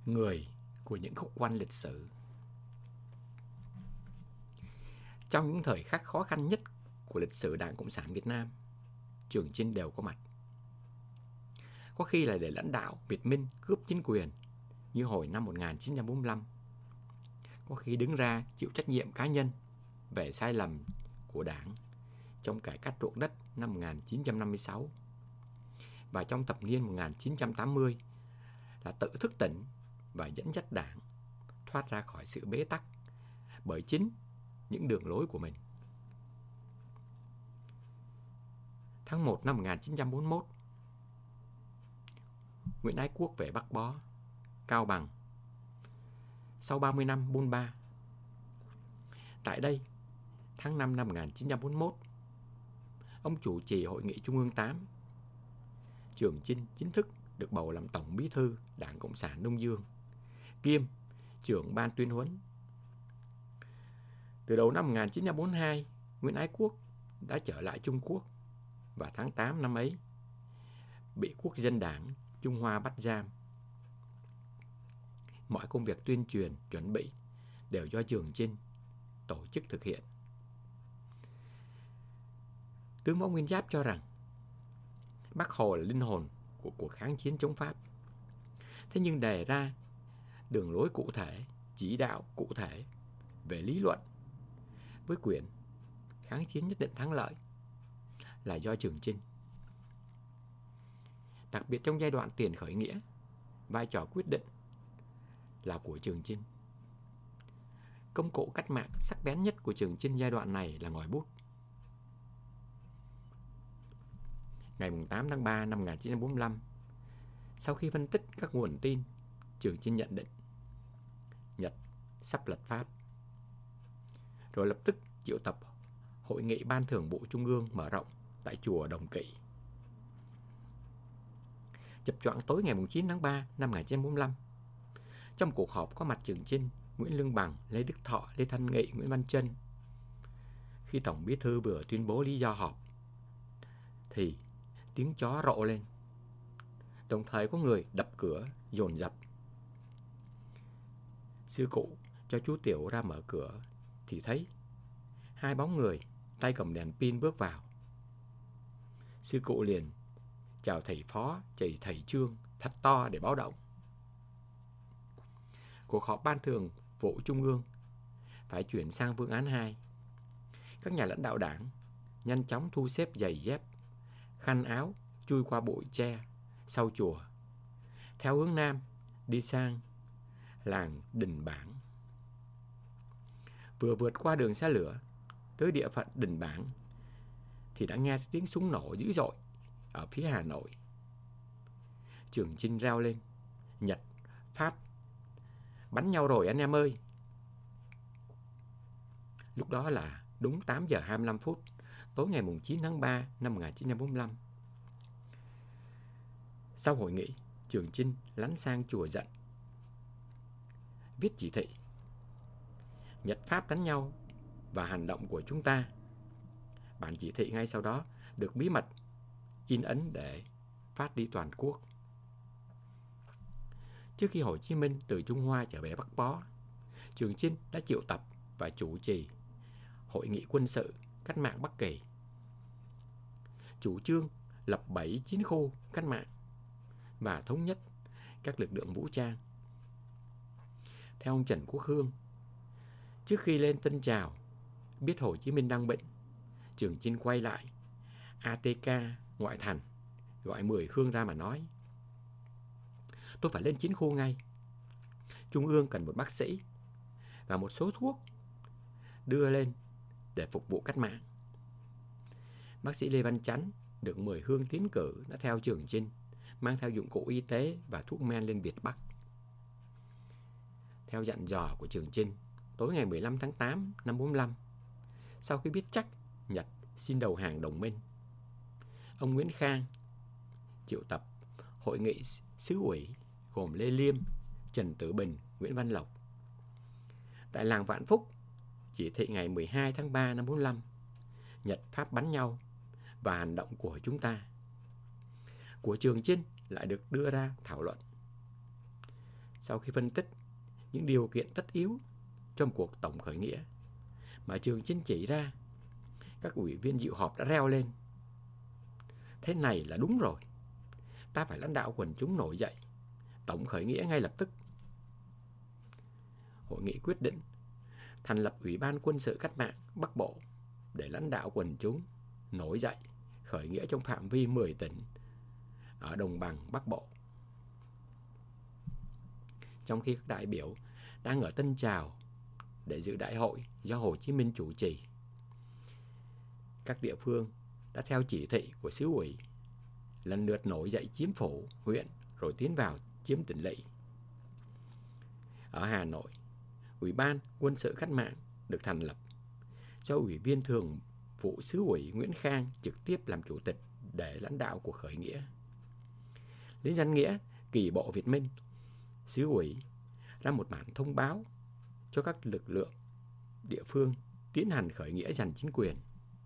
người của những khúc quanh lịch sử. Trong những thời khắc khó khăn nhất của lịch sử Đảng Cộng sản Việt Nam, Trường Chinh đều có mặt. Có khi là để lãnh đạo Việt Minh cướp chính quyền như hồi năm 1945, có khi đứng ra chịu trách nhiệm cá nhân về sai lầm của Đảng trong cải cách ruộng đất năm 1956, và trong thập niên 1980 là tự thức tỉnh và dẫn dắt Đảng thoát ra khỏi sự bế tắc bởi chính những đường lối của mình. Tháng 1 năm 1941, Nguyễn Ái Quốc về Bắc Bó, Cao Bằng sau 30 năm bôn ba. Tại đây, tháng 5 năm 1941, ông chủ trì Hội nghị Trung ương 8. Trường Chinh chính thức được bầu làm Tổng Bí thư Đảng Cộng sản Đông Dương, kiêm trưởng ban tuyên huấn. Từ đầu năm 1942, Nguyễn Ái Quốc đã trở lại Trung Quốc và tháng 8 năm ấy bị Quốc dân Đảng Trung Hoa bắt giam. Mọi công việc tuyên truyền, chuẩn bị đều do Trường Chinh tổ chức thực hiện. Tướng Võ Nguyên Giáp cho rằng Bác Hồ là linh hồn của cuộc kháng chiến chống Pháp. Thế nhưng đề ra đường lối cụ thể, chỉ đạo cụ thể về lý luận với quyển Kháng chiến nhất định thắng lợi là do Trường Chinh. Đặc biệt trong giai đoạn tiền khởi nghĩa, vai trò quyết định là của Trường Chinh. Công cụ cách mạng sắc bén nhất của Trường Chinh giai đoạn này là ngòi bút. Ngày 8 tháng 3 năm 1945, sau khi phân tích các nguồn tin, Trường Chinh nhận định Nhật sắp lật Pháp, rồi lập tức triệu tập Hội nghị Ban Thường vụ Trung ương mở rộng tại chùa Đồng Kỵ. Chập choạng tối ngày 9 tháng 3 năm 1945, trong cuộc họp có mặt Trường Chinh, Nguyễn Lương Bằng, Lê Đức Thọ, Lê Thanh Nghị, Nguyễn Văn Trân. Khi Tổng Bí thư vừa tuyên bố lý do họp, thì tiếng chó rộ lên. Đồng thời có người đập cửa dồn dập. Sư cụ cho chú Tiểu ra mở cửa thì thấy hai bóng người tay cầm đèn pin bước vào. Sư cụ liền chào thầy Phó, chào thầy Trương thật to để báo động. Cuộc họp Ban Thường vụ Trung ương phải chuyển sang phương án 2. Các nhà lãnh đạo Đảng nhanh chóng thu xếp giày dép, khăn áo chui qua bụi tre sau chùa, theo hướng Nam đi sang làng Đình Bảng. Vừa vượt qua đường xe lửa tới địa phận Đình Bảng thì đã nghe tiếng súng nổ dữ dội ở phía Hà Nội. Trường Chinh reo lên: Nhật, Pháp bắn nhau rồi anh em ơi. Lúc đó là đúng 8 giờ 25 phút tối ngày 9 tháng 3 năm 1945. Sau hội nghị, Trường Chinh lánh sang chùa Dận, viết chỉ thị: Nhật Pháp đánh nhau và hành động của chúng ta. Bản chỉ thị ngay sau đó được bí mật in ấn để phát đi toàn quốc. Trước khi Hồ Chí Minh từ Trung Hoa trở về Bắc Bó, Trường Chinh đã triệu tập và chủ trì Hội nghị quân sự cách mạng Bắc Kỳ, chủ trương lập 7 chiến khu cách mạng và thống nhất các lực lượng vũ trang. Theo ông Trần Quốc Hương, trước khi lên Tân Trào, biết Hồ Chí Minh đang bệnh, Trường Chinh quay lại ATK ngoại thành, gọi 10 Khương ra mà nói: Tôi phải lên chiến khu ngay. Trung ương cần một bác sĩ và một số thuốc đưa lên để phục vụ cách mạng. Bác sĩ Lê Văn Chánh được 10 Hương tiến cử đã theo Trường Chinh, mang theo dụng cụ y tế và thuốc men lên Việt Bắc. Theo dặn dò của Trường Chinh, tối ngày 15 tháng 8 năm 45, sau khi biết chắc Nhật xin đầu hàng đồng minh, ông Nguyễn Khang triệu tập hội nghị xứ ủy gồm Lê Liêm, Trần Tử Bình, Nguyễn Văn Lộc tại làng Vạn Phúc. Chỉ thị ngày 12 tháng 3 năm 45: Nhật Pháp bắn nhau và hành động của chúng ta, của Trường Chinh lại được đưa ra thảo luận. Sau khi phân tích những điều kiện tất yếu trong cuộc tổng khởi nghĩa mà Trường Chinh chỉ ra, các ủy viên dự họp đã reo lên: thế này là đúng rồi, ta phải lãnh đạo quần chúng nổi dậy, tổng khởi nghĩa ngay lập tức. Hội nghị quyết định thành lập Ủy ban Quân sự Cách mạng Bắc Bộ để lãnh đạo quần chúng nổi dậy khởi nghĩa trong phạm vi 10 tỉnh ở đồng bằng Bắc Bộ. Trong khi các đại biểu đang ở Tân Trào để dự đại hội do Hồ Chí Minh chủ trì, các địa phương đã theo chỉ thị của xứ ủy lần lượt nổi dậy chiếm phủ, huyện rồi tiến vào chiếm tỉnh lỵ. Ở Hà Nội, Ủy ban Quân sự Cách mạng được thành lập do Ủy viên thường vụ xứ ủy Nguyễn Khang trực tiếp làm chủ tịch để lãnh đạo cuộc khởi nghĩa. Lấy danh nghĩa Kỳ bộ Việt Minh, xứ ủy ra một bản thông báo cho các lực lượng địa phương tiến hành khởi nghĩa giành chính quyền.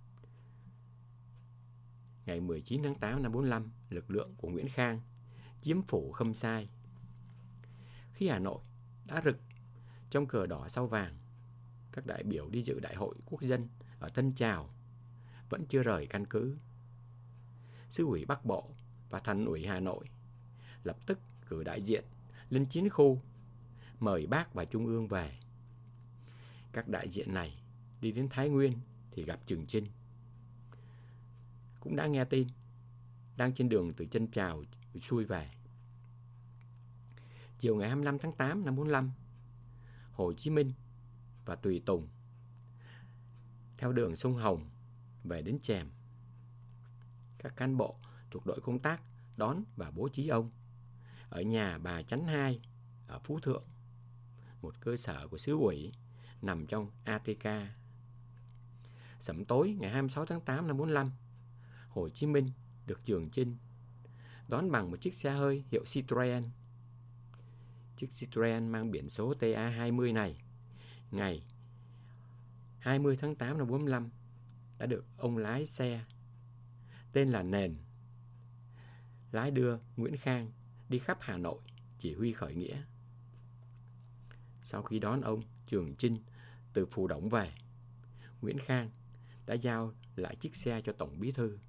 Ngày 19 tháng 8 năm 45, lực lượng của Nguyễn Khang chiếm phủ Khâm Sai. Khi Hà Nội đã rực trong cờ đỏ sao vàng, các đại biểu đi dự đại hội quốc dân ở Tân Trào vẫn chưa rời căn cứ. Xứ ủy Bắc Bộ và Thành ủy Hà Nội lập tức cử đại diện lên chiến khu mời Bác và Trung ương về. Các đại diện này đi đến Thái Nguyên thì gặp Trường Chinh. Cũng đã nghe tin, đang trên đường từ Tân Trào xuôi về. Chiều ngày 25 tháng 8 năm 45, Hồ Chí Minh và Tùy Tùng theo đường sông Hồng về đến Chèm. Các cán bộ thuộc đội công tác đón và bố trí ông ở nhà bà Chánh Hai ở Phú Thượng, một cơ sở của xứ ủy nằm trong ATK. Sẩm tối ngày 26 tháng 8 năm 45, Hồ Chí Minh được Trường Chinh đón bằng một chiếc xe hơi hiệu Citroen. Chiếc Citroen mang biển số TA20 này, ngày 20 tháng 8 năm 45, đã được ông lái xe tên là Nền lái đưa Nguyễn Khang đi khắp Hà Nội chỉ huy khởi nghĩa. Sau khi đón ông Trường Chinh từ Phù Đổng về, Nguyễn Khang đã giao lại chiếc xe cho Tổng Bí thư.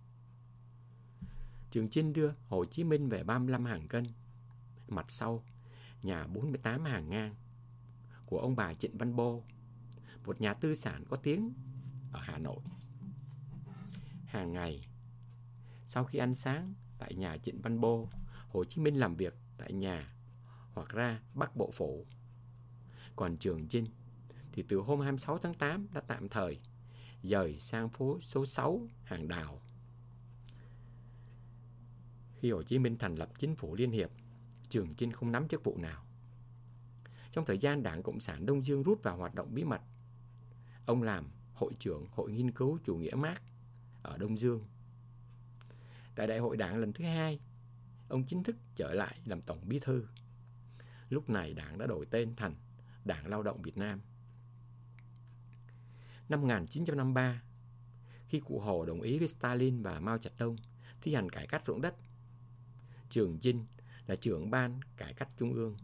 Trường Chinh đưa Hồ Chí Minh về 35 hàng cân, mặt sau nhà 48 hàng ngang của ông bà Trịnh Văn Bô, một nhà tư sản có tiếng ở Hà Nội. Hàng ngày, sau khi ăn sáng tại nhà Trịnh Văn Bô, Hồ Chí Minh làm việc tại nhà hoặc ra Bắc Bộ Phủ. Còn Trường Chinh thì từ hôm 26 tháng 8 đã tạm thời dời sang phố số 6 hàng Đào. Khi Hồ Chí Minh thành lập chính phủ liên hiệp, Trường Chinh không nắm chức vụ nào. Trong thời gian Đảng Cộng sản Đông Dương rút vào hoạt động bí mật, ông làm hội trưởng Hội Nghiên cứu Chủ nghĩa Mác ở Đông Dương. Tại Đại hội Đảng lần thứ 2, ông chính thức trở lại làm Tổng Bí thư. Lúc này Đảng đã đổi tên thành Đảng Lao động Việt Nam. Năm 1953, khi cụ Hồ đồng ý với Stalin và Mao Trạch-đông thi hành cải cách ruộng đất, Trường Chinh là trưởng ban cải cách trung ương.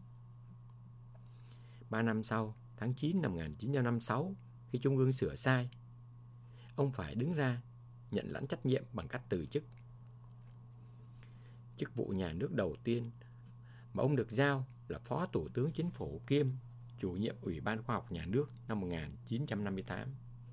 3 năm sau, tháng 9 năm 1956, khi Trung ương sửa sai, ông phải đứng ra nhận lãnh trách nhiệm bằng cách từ chức. Chức vụ nhà nước đầu tiên mà ông được giao là Phó Thủ tướng Chính phủ kiêm chủ nhiệm Ủy ban Khoa học Nhà nước năm 1958.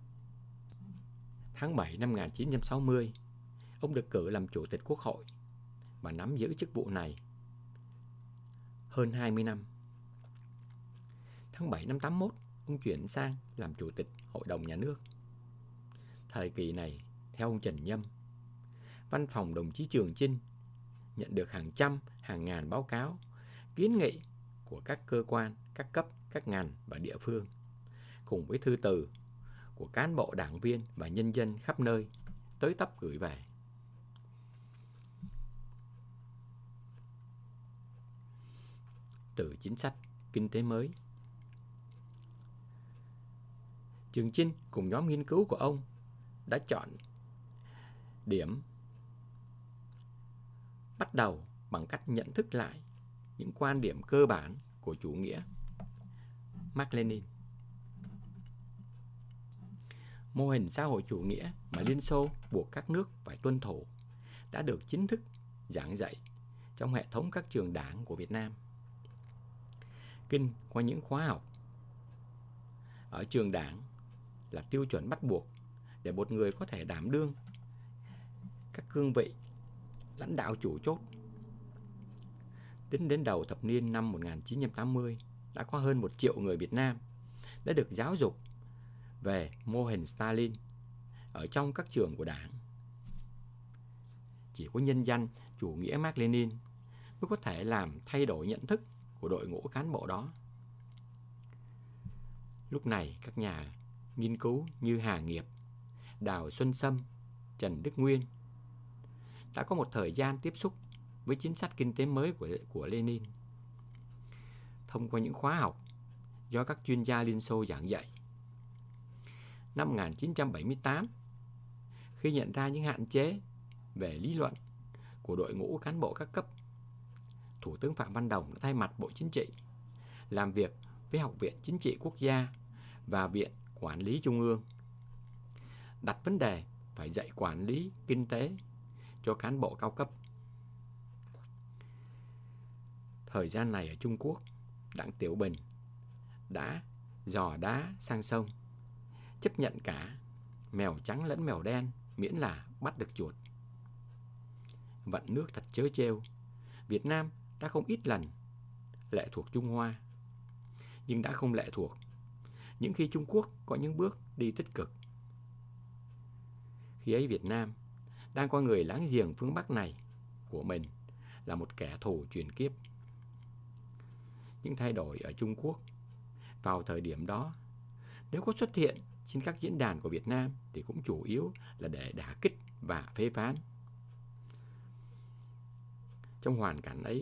Tháng 7 năm 1960, ông được cử làm Chủ tịch Quốc hội và nắm giữ chức vụ này hơn 20 năm. Tháng 7 năm 81, ông chuyển sang làm Chủ tịch Hội đồng Nhà nước. Thời kỳ này, theo ông Trần Nhâm, văn phòng đồng chí Trường Chinh nhận được hàng trăm, hàng ngàn báo cáo, kiến nghị của các cơ quan, các cấp, các ngành và địa phương, cùng với thư từ của cán bộ đảng viên và nhân dân khắp nơi tới tấp gửi về. Từ chính sách kinh tế mới, Trường Chinh cùng nhóm nghiên cứu của ông đã chọn điểm bắt đầu bằng cách nhận thức lại những quan điểm cơ bản của chủ nghĩa Mác Lênin. Mô hình xã hội chủ nghĩa mà Liên Xô buộc các nước phải tuân thủ đã được chính thức giảng dạy trong hệ thống các trường đảng của Việt Nam. Kinh qua những khóa học ở trường đảng là tiêu chuẩn bắt buộc để một người có thể đảm đương các cương vị lãnh đạo chủ chốt. Đến đầu thập niên năm 1980, đã có hơn 1 triệu người Việt Nam đã được giáo dục về mô hình Stalin ở trong các trường của đảng. Chỉ có nhân danh chủ nghĩa Mác Lênin mới có thể làm thay đổi nhận thức của đội ngũ cán bộ đó. Lúc này, các nhà nghiên cứu như Hà Nghiệp, Đào Xuân Sâm, Trần Đức Nguyên đã có một thời gian tiếp xúc với chính sách kinh tế mới của Lenin. Thông qua những khóa học do các chuyên gia Liên Xô giảng dạy. Năm 1978, khi nhận ra những hạn chế về lý luận của đội ngũ cán bộ các cấp, Thủ tướng Phạm Văn Đồng đã thay mặt Bộ Chính trị làm việc với Học viện Chính trị Quốc gia và Viện Quản lý Trung ương, đặt vấn đề phải dạy quản lý kinh tế cho cán bộ cao cấp. Thời gian này ở Trung Quốc, Đặng Tiểu Bình đã dò đá sang sông, chấp nhận cả mèo trắng lẫn mèo đen miễn là bắt được chuột. Vận nước thật trớ trêu, Việt Nam đã không ít lần lệ thuộc Trung Hoa, nhưng đã không lệ thuộc những khi Trung Quốc có những bước đi tích cực. Khi ấy Việt Nam đang coi người láng giềng phương Bắc này của mình là một kẻ thù truyền kiếp. Những thay đổi ở Trung Quốc vào thời điểm đó, nếu có xuất hiện trên các diễn đàn của Việt Nam thì cũng chủ yếu là để đả kích và phê phán. Trong hoàn cảnh ấy,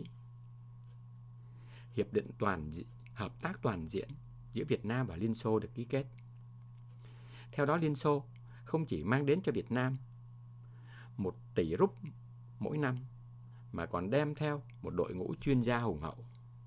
Hiệp định Hợp tác Toàn diện giữa Việt Nam và Liên Xô được ký kết. Theo đó, Liên Xô không chỉ mang đến cho Việt Nam 1 tỷ rúp mỗi năm, mà còn đem theo một đội ngũ chuyên gia hùng hậu.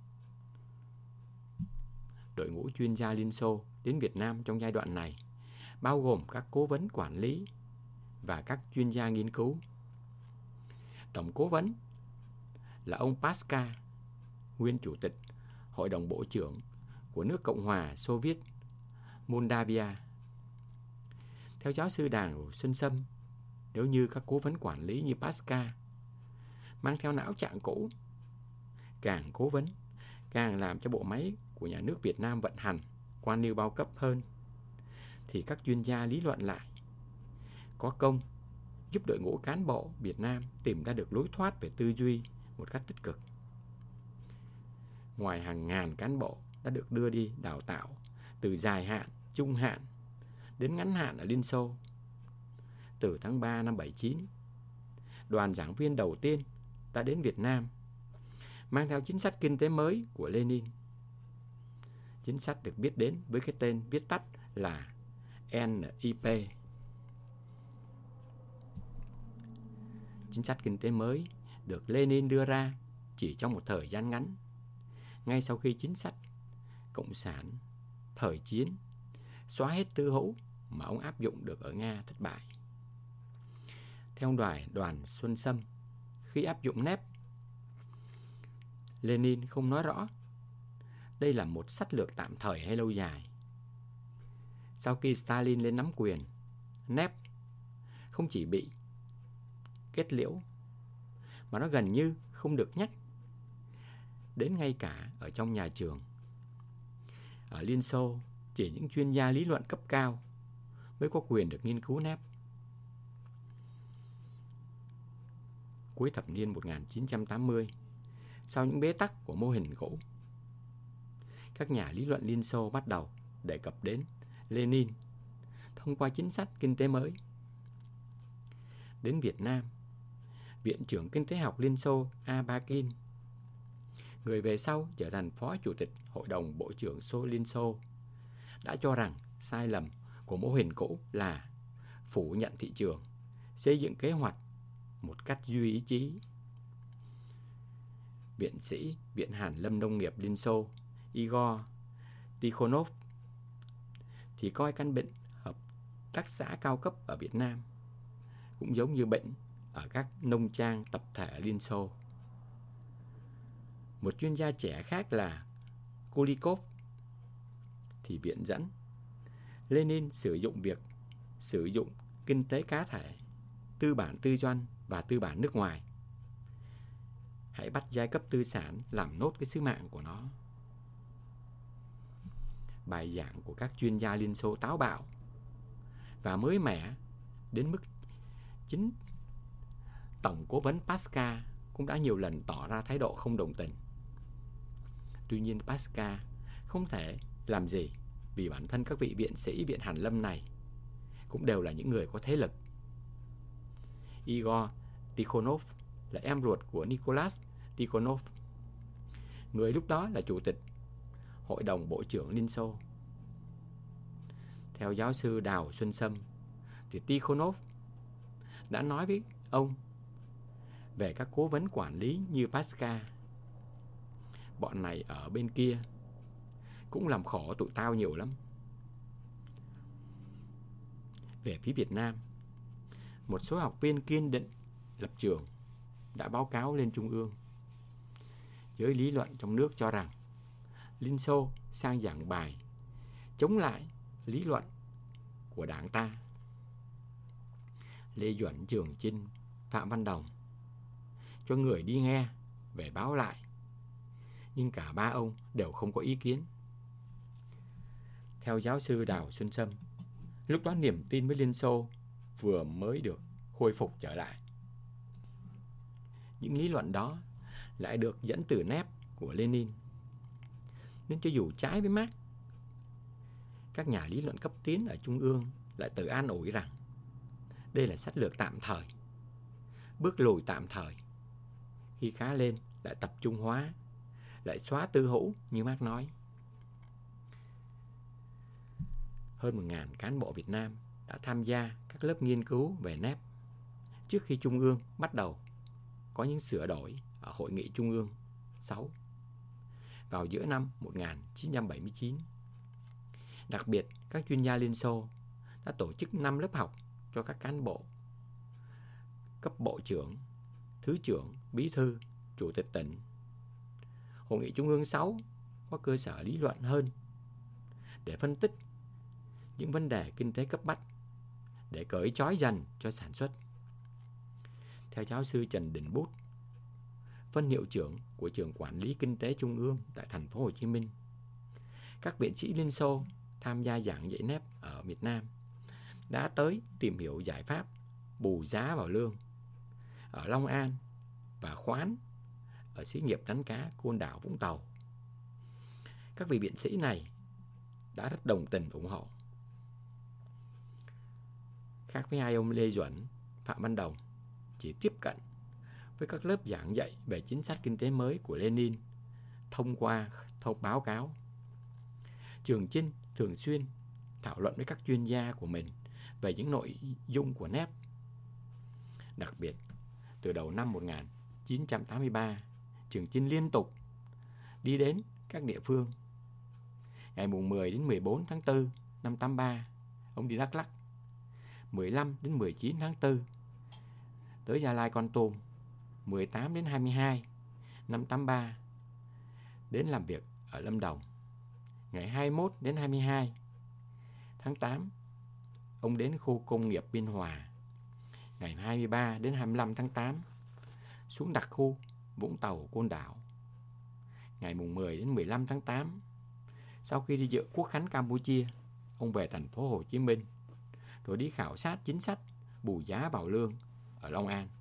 Đội ngũ chuyên gia Liên Xô đến Việt Nam trong giai đoạn này bao gồm các cố vấn quản lý và các chuyên gia nghiên cứu. Tổng cố vấn là ông Paska, nguyên chủ tịch Hội đồng Bộ trưởng của nước Cộng hòa Xô Viết Moldavia. Theo giáo sư Đào Xuân Sâm, nếu như các cố vấn quản lý như Paska mang theo não trạng cũ, càng cố vấn càng làm cho bộ máy của nhà nước Việt Nam vận hành quan liêu bao cấp hơn, thì các chuyên gia lý luận lại có công giúp đội ngũ cán bộ Việt Nam tìm ra được lối thoát về tư duy một cách tích cực. Ngoài hàng ngàn cán bộ đã được đưa đi đào tạo từ dài hạn, trung hạn đến ngắn hạn ở Liên Xô, từ tháng 3 năm 79, đoàn giảng viên đầu tiên đã đến Việt Nam mang theo chính sách kinh tế mới của Lenin. Chính sách được biết đến với cái tên viết tắt là NIP. Chính sách kinh tế mới được Lenin đưa ra chỉ trong một thời gian ngắn, ngay sau khi chính sách Cộng sản thời chiến xóa hết tư hữu mà ông áp dụng được ở Nga thất bại. Theo đoàn Xuân Sâm, khi áp dụng nếp, Lenin không nói rõ đây là một sách lược tạm thời hay lâu dài. Sau khi Stalin lên nắm quyền, nếp không chỉ bị kết liễu mà nó gần như không được nhắc đến ngay cả ở trong nhà trường. Ở Liên Xô, chỉ những chuyên gia lý luận cấp cao mới có quyền được nghiên cứu nếp. Cuối thập niên 1980, sau những bế tắc của mô hình cũ, các nhà lý luận Liên Xô bắt đầu đề cập đến Lenin thông qua chính sách kinh tế mới. Đến Việt Nam, Viện trưởng Kinh tế học Liên Xô Abakin, người về sau trở thành Phó Chủ tịch Hội đồng Bộ trưởng Liên Xô, đã cho rằng sai lầm của mô hình cũ là phủ nhận thị trường, xây dựng kế hoạch một cách duy ý chí. Viện sĩ Viện Hàn Lâm Nông nghiệp Liên Xô Igor Tikhonov thì coi căn bệnh hợp tác xã cao cấp ở Việt Nam cũng giống như bệnh ở các nông trang tập thể Liên Xô. Một chuyên gia trẻ khác là Kulikov thì viện dẫn Lenin sử dụng kinh tế cá thể, tư bản tư doanh và tư bản nước ngoài. Hãy bắt giai cấp tư sản làm nốt cái sứ mạng của nó. Bài giảng của các chuyên gia Liên Xô táo bạo và mới mẻ đến mức chính Tổng cố vấn Pasca cũng đã nhiều lần tỏ ra thái độ không đồng tình. Tuy nhiên Pasca không thể làm gì vì bản thân các vị viện sĩ Viện Hàn Lâm này cũng đều là những người có thế lực. Igor Tikhonov là em ruột của Nicholas Tikhonov, người lúc đó là chủ tịch Hội đồng Bộ trưởng Liên Xô. Theo giáo sư Đào Xuân Sâm, thì Tikhonov đã nói với ông về các cố vấn quản lý như Pasca. Bọn này ở bên kia cũng làm khổ tụi tao nhiều lắm. Về phía Việt Nam, một số học viên kiên định lập trường đã báo cáo lên Trung ương. Giới lý luận trong nước cho rằng Liên Xô sang giảng bài chống lại lý luận của đảng ta. Lê Duẩn, Trường Chinh, Phạm Văn Đồng cho người đi nghe về báo lại, nhưng cả ba ông đều không có ý kiến. Theo giáo sư Đào Xuân Sâm, lúc đó niềm tin với Liên Xô vừa mới được khôi phục trở lại. Những lý luận đó lại được dẫn từ nép của Lenin. Nên cho dù trái với Mác, các nhà lý luận cấp tiến ở Trung ương lại tự an ủi rằng đây là sách lược tạm thời, bước lùi tạm thời. Khi khá lên lại tập trung hóa, lại xóa tư hữu như Mác nói. Hơn 1.000 cán bộ Việt Nam đã tham gia các lớp nghiên cứu về nép trước khi Trung ương bắt đầu có những sửa đổi ở Hội nghị Trung ương 6 vào giữa năm 1979. Đặc biệt, các chuyên gia Liên Xô đã tổ chức 5 lớp học cho các cán bộ cấp bộ trưởng, thứ trưởng, bí thư, chủ tịch tỉnh. Hội nghị Trung ương 6 có cơ sở lý luận hơn để phân tích những vấn đề kinh tế cấp bách để cởi trói dần cho sản xuất. Theo giáo sư Trần Đình Bút, phân hiệu trưởng của trường quản lý kinh tế Trung ương tại thành phố Hồ Chí Minh, các viện sĩ Liên Xô tham gia giảng dạy nép ở Việt Nam đã tới tìm hiểu giải pháp bù giá vào lương ở Long An và khoán ở xí nghiệp đánh cá Côn Đảo, Vũng Tàu. Các vị viện sĩ này đã rất đồng tình ủng hộ. Khác với hai ông Lê Duẩn, Phạm Văn Đồng chỉ tiếp cận với các lớp giảng dạy về chính sách kinh tế mới của Lenin thông qua báo cáo. Trường Chinh thường xuyên thảo luận với các chuyên gia của mình về những nội dung của nép. Đặc biệt, từ đầu năm 1983, Trường Chinh liên tục đi đến các địa phương. Ngày 10 đến 14 tháng 4 năm 83, ông đi Đắk Lắk. 15 đến 19 tháng 4 tới Gia Lai, Kon Tum. 18 đến 22 năm 83 đến làm việc ở Lâm Đồng. Ngày 21 đến 22 tháng 8 ông đến khu công nghiệp Biên Hòa. Ngày 23 đến 25 tháng 8 xuống đặc khu Vũng Tàu, Côn Đảo. Ngày 10 đến 15 tháng 8 sau khi đi dự Quốc khánh Campuchia, ông về thành phố Hồ Chí Minh rồi đi khảo sát chính sách bù giá vào lương ở Long An.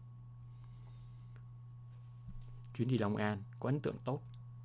Chuyến đi Long An có ấn tượng tốt.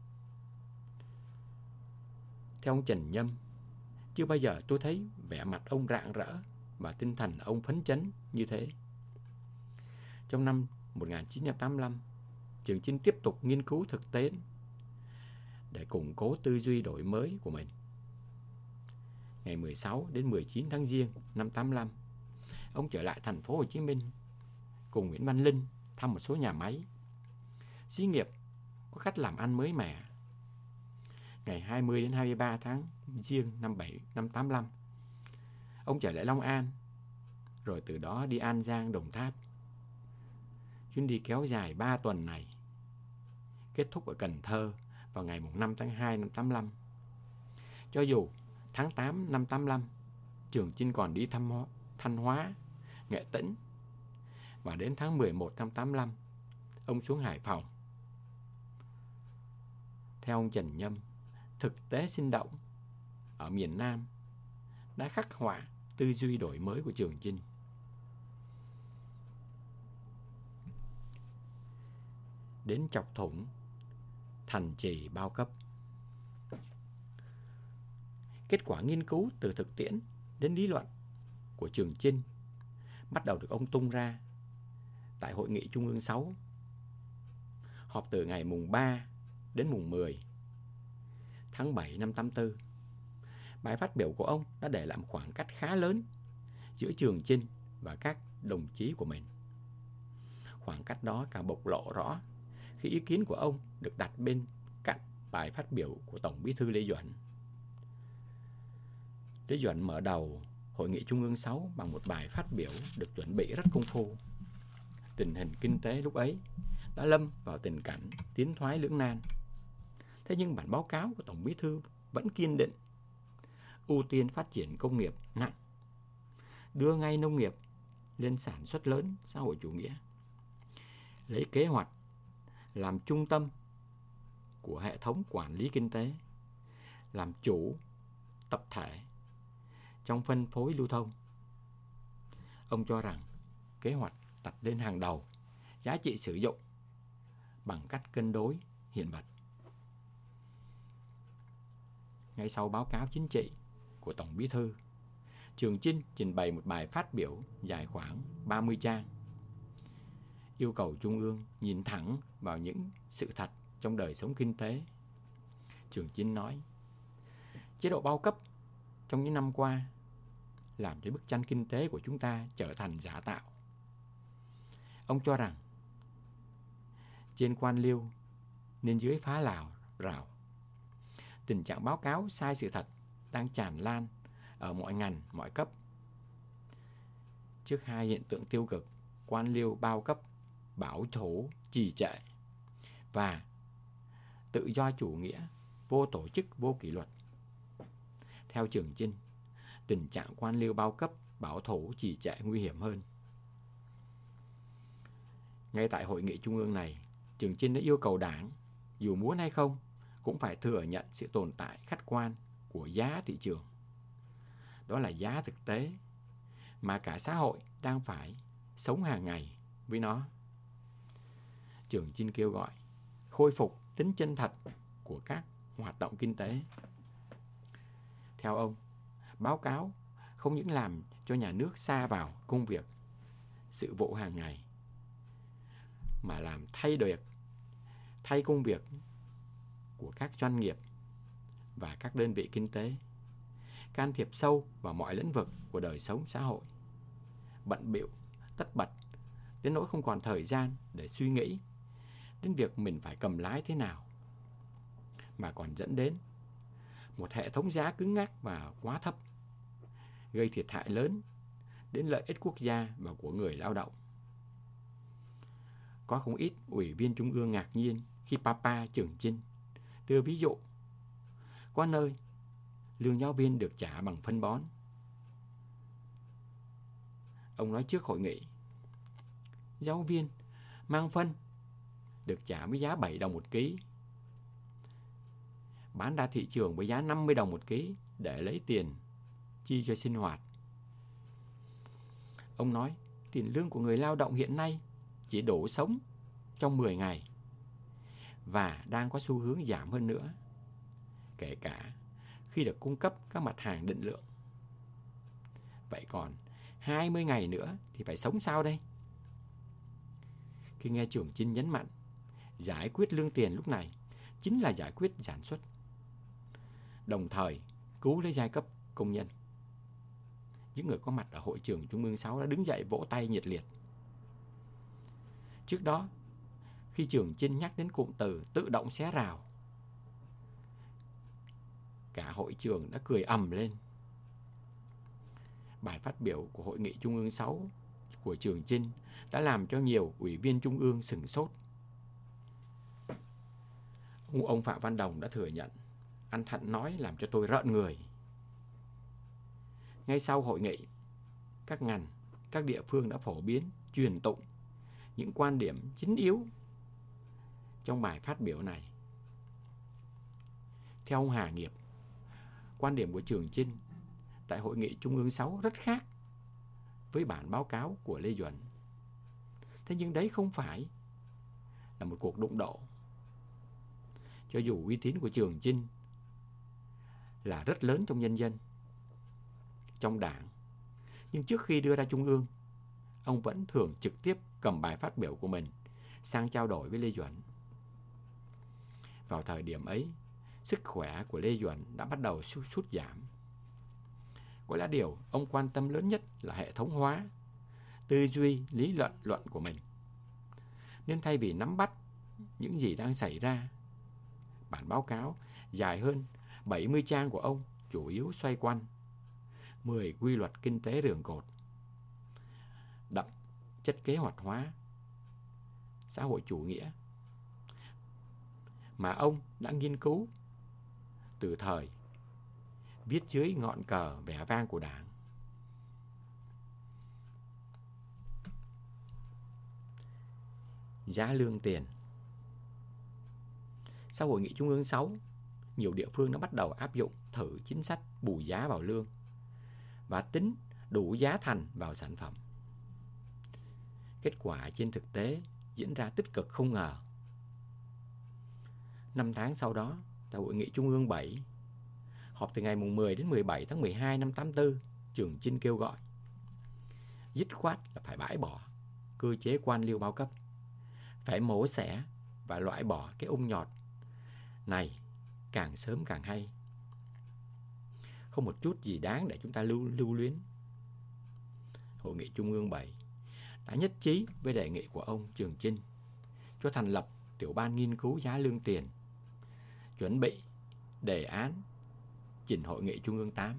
Theo ông Trần Nhâm, chưa bao giờ tôi thấy vẻ mặt ông rạng rỡ và tinh thần ông phấn chấn như thế. Trong năm 1985, Trường Chinh tiếp tục nghiên cứu thực tế để củng cố tư duy đổi mới của mình. Ngày 16 đến 19 tháng Giêng năm 85, ông trở lại thành phố Hồ Chí Minh cùng Nguyễn Văn Linh thăm một số nhà máy, xí nghiệp có cách làm ăn mới mẻ. ngày 20 đến 23 tháng Giêng năm 85, ông trở lại Long An, rồi từ đó đi An Giang, Đồng Tháp. Chuyến đi kéo dài 3 tuần này kết thúc ở Cần Thơ vào ngày 5 tháng 2 năm 85. Cho dù tháng 8 năm 85, Trường Chinh còn đi thăm Thanh Hóa, Nghệ Tĩnh, và đến tháng 11 năm 85, ông xuống Hải Phòng. Theo ông Trần Nhâm, thực tế sinh động ở miền Nam đã khắc họa tư duy đổi mới của Trường Chinh. Đến chọc thủng thành trì bao cấp. Kết quả nghiên cứu từ thực tiễn đến lý luận của Trường Chinh bắt đầu được ông tung ra tại Hội nghị Trung ương 6, họp từ ngày mùng 3 đến mùng 10 tháng 7 năm 84. Bài phát biểu của ông đã để lại một khoảng cách khá lớn giữa Trường Chinh và các đồng chí của mình. Khoảng cách đó càng bộc lộ rõ khi ý kiến của ông được đặt bên cạnh bài phát biểu của Tổng Bí thư Lê Duẩn. Lê Duẩn mở đầu Hội nghị Trung ương 6 bằng một bài phát biểu được chuẩn bị rất công phu. Tình hình kinh tế lúc ấy đã lâm vào tình cảnh tiến thoái lưỡng nan. Thế nhưng bản báo cáo của Tổng Bí thư vẫn kiên định ưu tiên phát triển công nghiệp nặng, đưa ngay nông nghiệp lên sản xuất lớn xã hội chủ nghĩa, lấy kế hoạch làm trung tâm của hệ thống quản lý kinh tế, làm chủ tập thể trong phân phối lưu thông. Ông cho rằng kế hoạch đặt lên hàng đầu giá trị sử dụng bằng cách cân đối hiện vật. Ngay sau báo cáo chính trị của Tổng Bí thư, Trường Chinh trình bày một bài phát biểu dài khoảng 30 trang, yêu cầu Trung ương nhìn thẳng vào những sự thật trong đời sống kinh tế. Trường Chinh nói, chế độ bao cấp trong những năm qua làm cho bức tranh kinh tế của chúng ta trở thành giả tạo. Ông cho rằng trên quan liêu nên dưới phá rào. Tình trạng báo cáo sai sự thật đang tràn lan ở mọi ngành, mọi cấp. Trước hai hiện tượng tiêu cực, quan liêu bao cấp, bảo thủ trì trệ và tự do chủ nghĩa, vô tổ chức, vô kỷ luật. Theo Trường Chinh, tình trạng quan liêu bao cấp, bảo thủ trì trệ nguy hiểm hơn. Ngay tại hội nghị trung ương này, Trường Chinh đã yêu cầu Đảng, dù muốn hay không, cũng phải thừa nhận sự tồn tại khách quan của giá thị trường. Đó là giá thực tế mà cả xã hội đang phải sống hàng ngày với nó. Trường Chinh kêu gọi khôi phục tính chân thật của các hoạt động kinh tế. Theo ông, báo cáo không những làm cho nhà nước sa vào công việc, sự vụ hàng ngày, mà làm thay công việc của các doanh nghiệp và các đơn vị kinh tế, can thiệp sâu vào mọi lĩnh vực của đời sống xã hội, bận bịu, tất bật, đến nỗi không còn thời gian để suy nghĩ đến việc mình phải cầm lái thế nào, mà còn dẫn đến một hệ thống giá cứng ngắc và quá thấp, gây thiệt hại lớn đến lợi ích quốc gia và của người lao động. Có không ít ủy viên Trung ương ngạc nhiên khi Papa Trường Chinh đưa ví dụ có nơi lương giáo viên được trả bằng phân bón. Ông nói trước hội nghị, giáo viên mang phân được trả với giá 7 đồng một ký, bán ra thị trường với giá 50 đồng một ký để lấy tiền chi cho sinh hoạt. Ông nói tiền lương của người lao động hiện nay chỉ đủ sống trong 10 ngày và đang có xu hướng giảm hơn nữa, kể cả khi được cung cấp các mặt hàng định lượng. Vậy còn 20 ngày nữa thì phải sống sao đây? Khi nghe Trường Chinh nhấn mạnh, giải quyết lương tiền lúc này chính là giải quyết sản xuất, đồng thời cứu lấy giai cấp công nhân. Những người có mặt ở hội trường Trung ương 6 đã đứng dậy vỗ tay nhiệt liệt. Trước đó, khi Trường Chinh nhắc đến cụm từ tự động xé rào, Cả hội trường đã cười ầm lên. Bài phát biểu của Hội nghị Trung ương 6 của Trường Chinh đã làm cho nhiều ủy viên Trung ương sửng sốt. Ông Phạm Văn Đồng đã thừa nhận: anh Thận nói làm cho tôi rợn người. Ngay sau hội nghị, các ngành, các địa phương đã phổ biến, truyền tụng những quan điểm chính yếu trong bài phát biểu này. Theo ông Hà Nghiệp, quan điểm của Trường Chinh tại Hội nghị Trung ương 6 rất khác với bản báo cáo của Lê Duẩn. Thế nhưng đấy không phải là một cuộc đụng độ. Cho dù uy tín của Trường Chinh là rất lớn trong nhân dân, trong đảng, nhưng trước khi đưa ra Trung ương, ông vẫn thường trực tiếp cầm bài phát biểu của mình sang trao đổi với Lê Duẩn. Vào thời điểm ấy, sức khỏe của Lê Duẩn đã bắt đầu sút giảm. Có lẽ điều ông quan tâm lớn nhất là hệ thống hóa tư duy lý luận của mình. Nên thay vì nắm bắt những gì đang xảy ra, bản báo cáo dài hơn 70 trang của ông chủ yếu xoay quanh 10 quy luật kinh tế rường cột, đậm chất kế hoạch hóa xã hội chủ nghĩa mà ông đã nghiên cứu từ thời viết dưới ngọn cờ vẻ vang của Đảng. Giá lương tiền. Sau Hội nghị Trung ương 6, nhiều địa phương đã bắt đầu áp dụng thử chính sách bù giá vào lương và tính đủ giá thành vào sản phẩm. Kết quả trên thực tế diễn ra tích cực không ngờ. 5 tháng sau đó, tại Hội nghị Trung ương 7, họp từ ngày 10 đến 17 tháng 12 năm 84, Trường Chinh kêu gọi dứt khoát là phải bãi bỏ cơ chế quan liêu bao cấp, phải mổ xẻ và loại bỏ cái ung nhọt này càng sớm càng hay. Không một chút gì đáng để chúng ta lưu luyến. Hội nghị Trung ương 7 đã nhất trí với đề nghị của ông Trường Chinh cho thành lập tiểu ban nghiên cứu giá lương tiền, chuẩn bị đề án trình Hội nghị Trung ương 8.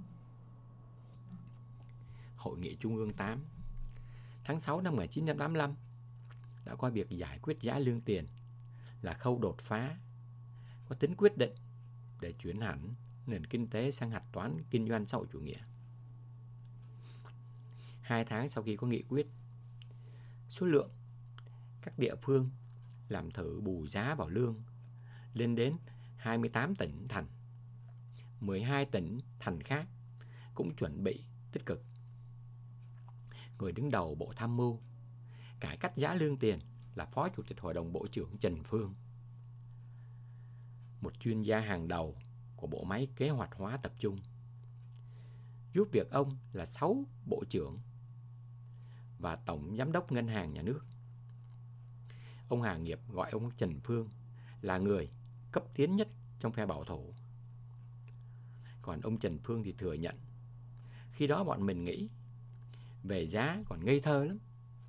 Hội nghị Trung ương 8 tháng 6 năm 1985 đã coi việc giải quyết giá lương tiền là khâu đột phá có tính quyết định để chuyển hẳn nền kinh tế sang hạch toán kinh doanh xã hội chủ nghĩa. 2 tháng sau khi có nghị quyết, số lượng các địa phương làm thử bù giá vào lương lên đến 28 tỉnh thành. 12 tỉnh thành khác cũng chuẩn bị tích cực. Người đứng đầu Bộ Tham mưu cải cách giá lương tiền là Phó Chủ tịch Hội đồng Bộ trưởng Trần Phương, một chuyên gia hàng đầu của bộ máy kế hoạch hóa tập trung. Giúp việc ông là 6 bộ trưởng và tổng giám đốc ngân hàng nhà nước. Ông Hà Nghiệp gọi ông Trần Phương là người cấp tiến nhất trong phe bảo thủ. Còn ông Trần Phương thì thừa nhận khi đó bọn mình nghĩ về giá còn ngây thơ lắm.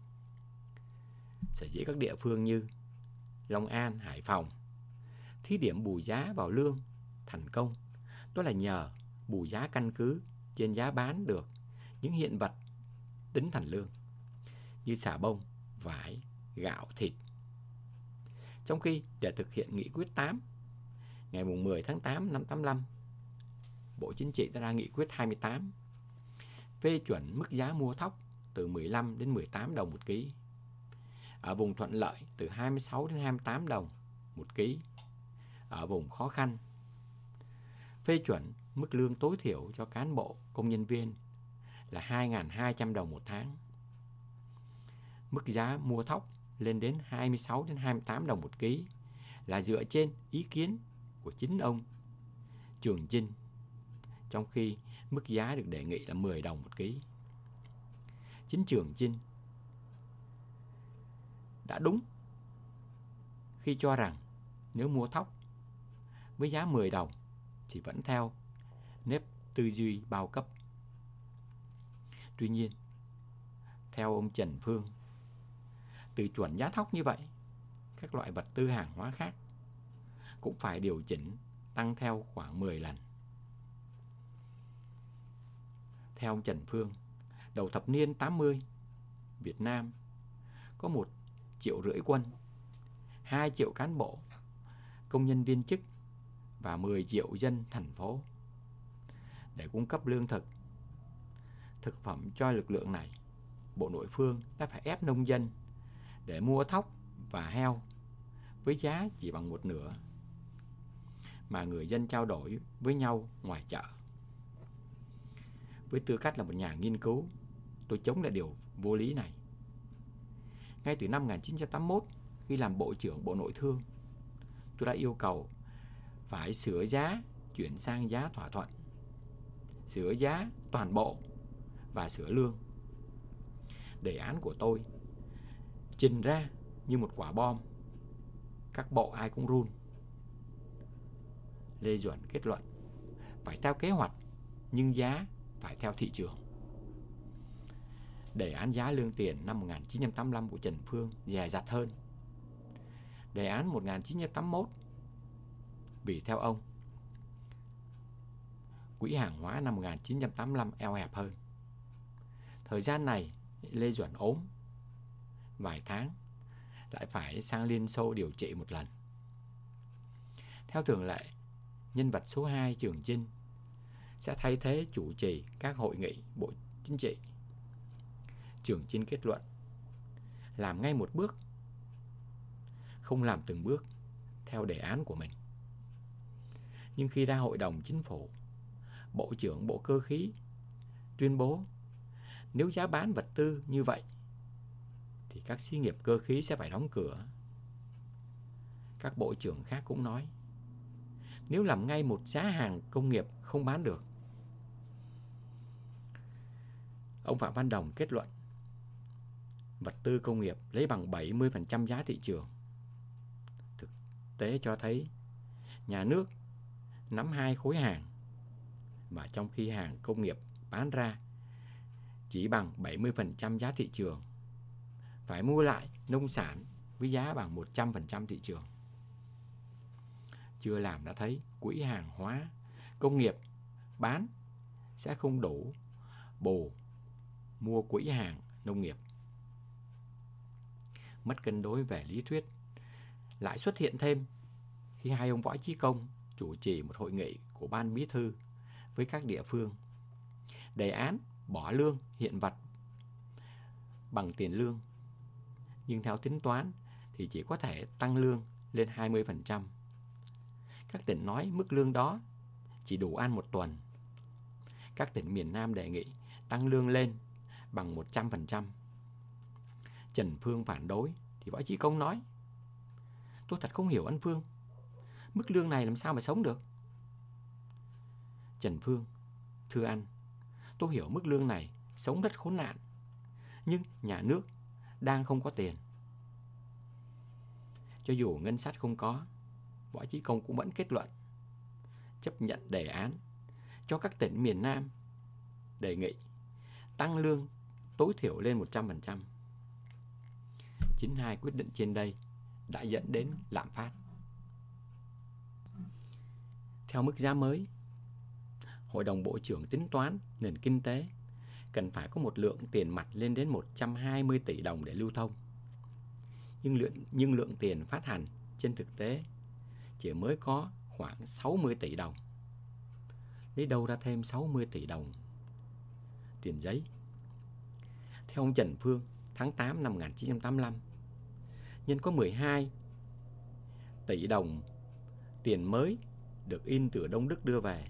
Sở dĩ các địa phương như Long An, Hải Phòng thí điểm bù giá vào lương thành công, đó là nhờ bù giá căn cứ trên giá bán được những hiện vật tính thành lương như xà bông, vải, gạo, thịt. Trong khi để thực hiện nghị quyết 8 ngày 10 tháng 8 năm 85, Bộ Chính trị đã ra nghị quyết 28 phê chuẩn mức giá mua thóc từ 15 đến 18 đồng một ký. Ở vùng thuận lợi từ 26 đến 28 đồng một ký. Ở vùng khó khăn phê chuẩn mức lương tối thiểu cho cán bộ, công nhân viên là 2.200 đồng một tháng. Mức giá mua thóc lên đến 26 đến 28 đồng một ký là dựa trên ý kiến của chính ông Trường Chinh, trong khi mức giá được đề nghị là 10 đồng một ký. Chính Trường Chinh đã đúng khi cho rằng nếu mua thóc với giá 10 đồng thì vẫn theo nếp tư duy bao cấp. Tuy nhiên, theo ông Trần Phương, từ chuẩn giá thóc như vậy, các loại vật tư hàng hóa khác cũng phải điều chỉnh tăng theo khoảng 10 lần. Theo ông Trần Phương, đầu thập niên 80, Việt Nam có 1,5 triệu quân, 2 triệu cán bộ, công nhân viên chức và 10 triệu dân thành phố. Để cung cấp lương thực, thực phẩm cho lực lượng này, Bộ Nội Phương đã phải ép nông dân để mua thóc và heo với giá chỉ bằng 1/2 mà người dân trao đổi với nhau ngoài chợ. Với tư cách là một nhà nghiên cứu, tôi chống lại điều vô lý này. Ngay từ năm 1981, khi làm Bộ trưởng Bộ Nội Thương, tôi đã yêu cầu phải sửa giá chuyển sang giá thỏa thuận, sửa giá toàn bộ và sửa lương. Đề án của tôi trình ra như một quả bom, các bộ ai cũng run. Lê Duẩn kết luận phải theo kế hoạch nhưng giá phải theo thị trường. Đề án giá lương tiền năm 1985 của Trần Phương dè dặt hơn đề án 1981 vì theo ông, quỹ hàng hóa năm 1985 eo hẹp hơn. Thời gian này Lê Duẩn ốm, vài tháng lại phải sang Liên Xô điều trị một lần. Theo thường lệ, nhân vật số 2 Trường Chinh sẽ thay thế chủ trì các hội nghị Bộ Chính trị. Trường Chinh kết luận làm ngay một bước, không làm từng bước theo đề án của mình. Nhưng khi ra Hội đồng Chính phủ, Bộ trưởng Bộ Cơ khí tuyên bố nếu giá bán vật tư như vậy thì các xí nghiệp cơ khí sẽ phải đóng cửa. Các bộ trưởng khác cũng nói nếu làm ngay một giá hàng công nghiệp không bán được. Ông Phạm Văn Đồng kết luận vật tư công nghiệp lấy bằng 70% giá thị trường. Thực tế cho thấy nhà nước nắm 2 khối hàng, và trong khi hàng công nghiệp bán ra chỉ bằng 70% giá thị trường, phải mua lại nông sản với giá bằng 100% thị trường. Chưa làm đã thấy quỹ hàng hóa công nghiệp bán sẽ không đủ bù mua quỹ hàng nông nghiệp. Mất cân đối về lý thuyết lại xuất hiện thêm khi hai ông Võ Chí Công chủ trì một hội nghị của Ban Bí thư với các địa phương. Đề án bỏ lương hiện vật bằng tiền lương, nhưng theo tính toán thì chỉ có thể tăng lương lên 20%. Các tỉnh nói mức lương đó chỉ đủ ăn một tuần. Các tỉnh miền Nam đề nghị tăng lương lên bằng 100%. Trần Phương phản đối thì Võ Chí Công nói tôi thật không hiểu anh Phương, mức lương này làm sao mà sống được. Trần Phương: thưa anh, tôi hiểu mức lương này sống rất khốn nạn, nhưng nhà nước đang không có tiền. Cho dù ngân sách không có, Võ Chí Công cũng vẫn kết luận chấp nhận đề án cho các tỉnh miền Nam đề nghị tăng lương tối thiểu lên 100%. Chính hai quyết định trên đây đã dẫn đến lạm phát. Theo mức giá mới, Hội đồng Bộ trưởng tính toán nền kinh tế cần phải có một lượng tiền mặt lên đến 120 tỷ đồng để lưu thông. Nhưng lượng tiền phát hành trên thực tế chỉ mới có khoảng 60 tỷ đồng. Lấy đâu ra thêm 60 tỷ đồng tiền giấy? Theo ông Trần Phương, tháng 8 năm 1985, nhân có 12 tỷ đồng tiền mới được in từ Đông Đức đưa về.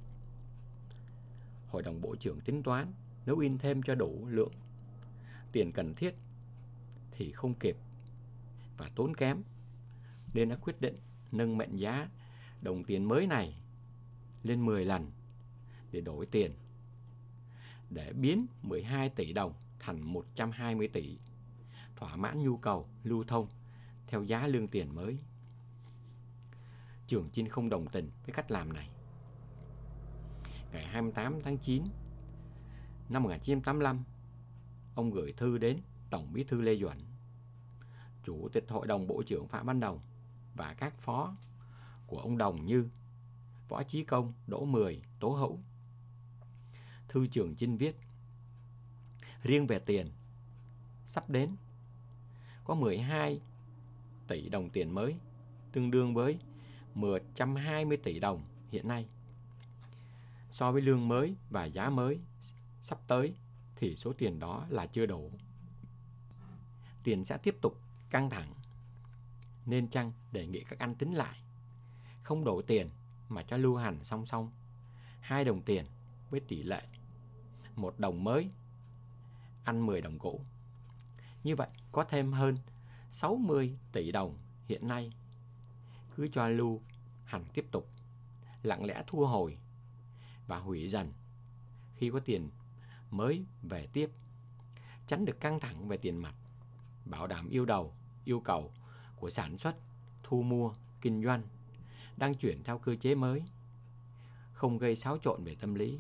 Hội đồng Bộ trưởng tính toán nếu in thêm cho đủ lượng tiền cần thiết thì không kịp và tốn kém, nên đã quyết định nâng mệnh giá đồng tiền mới này lên 10 lần để đổi tiền, để biến 12 tỷ đồng thành 120 tỷ, thỏa mãn nhu cầu lưu thông theo giá lương tiền mới. Trường Chinh không đồng tình với cách làm này. Ngày 28 tháng 9 năm 1985, ông gửi thư đến Tổng Bí thư Lê Duẩn, Chủ tịch Hội đồng Bộ trưởng Phạm Văn Đồng và các phó của ông Đồng như Võ Chí Công, Đỗ Mười, Tố Hữu. Thư Trường Chinh viết: riêng về tiền, sắp đến có 12 tỷ đồng tiền mới, tương đương với 120 tỷ đồng hiện nay. So với lương mới và giá mới sắp tới thì số tiền đó là chưa đủ. Tiền sẽ tiếp tục căng thẳng. Nên chăng đề nghị các anh tính lại, không đổi tiền mà cho lưu hành song song 2 đồng tiền với tỷ lệ 1 đồng mới ăn 10 đồng cũ. Như vậy có thêm hơn 60 tỷ đồng hiện nay. Cứ cho lưu hành tiếp tục, lặng lẽ thu hồi và hủy dần khi có tiền mới về tiếp, tránh được căng thẳng về tiền mặt, bảo đảm yêu cầu của sản xuất, thu mua, kinh doanh đang chuyển theo cơ chế mới, không gây xáo trộn về tâm lý.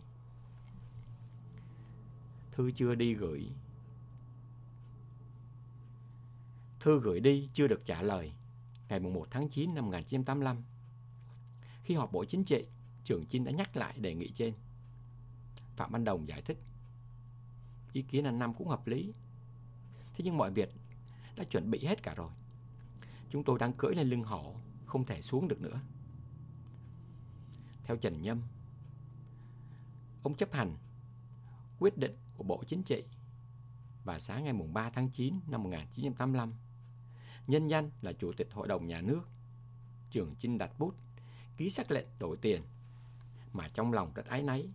Thư gửi đi chưa được trả lời. Ngày 1 tháng 9 năm 1985, khi họp Bộ Chính trị, Trường Chinh đã nhắc lại đề nghị trên. Phạm Văn Đồng giải thích: ý kiến anh Năm cũng hợp lý. Thế nhưng mọi việc đã chuẩn bị hết cả rồi. Chúng tôi đang cưỡi lên lưng hổ, không thể xuống được nữa. Theo Trần Nhâm, ông chấp hành quyết định của Bộ Chính trị và sáng ngày 3 tháng 9 năm 1985, nhân danh là Chủ tịch Hội đồng Nhà nước, Trường Chinh đặt bút ký sắc lệnh đổi tiền mà trong lòng rất áy náy.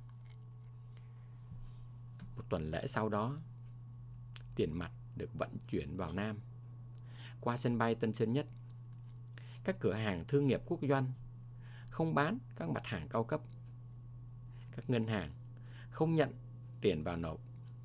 Một tuần lễ sau đó, tiền mặt được vận chuyển vào Nam qua sân bay Tân Sơn Nhất. Các cửa hàng thương nghiệp quốc doanh không bán các mặt hàng cao cấp. Các ngân hàng không nhận tiền vào nộp.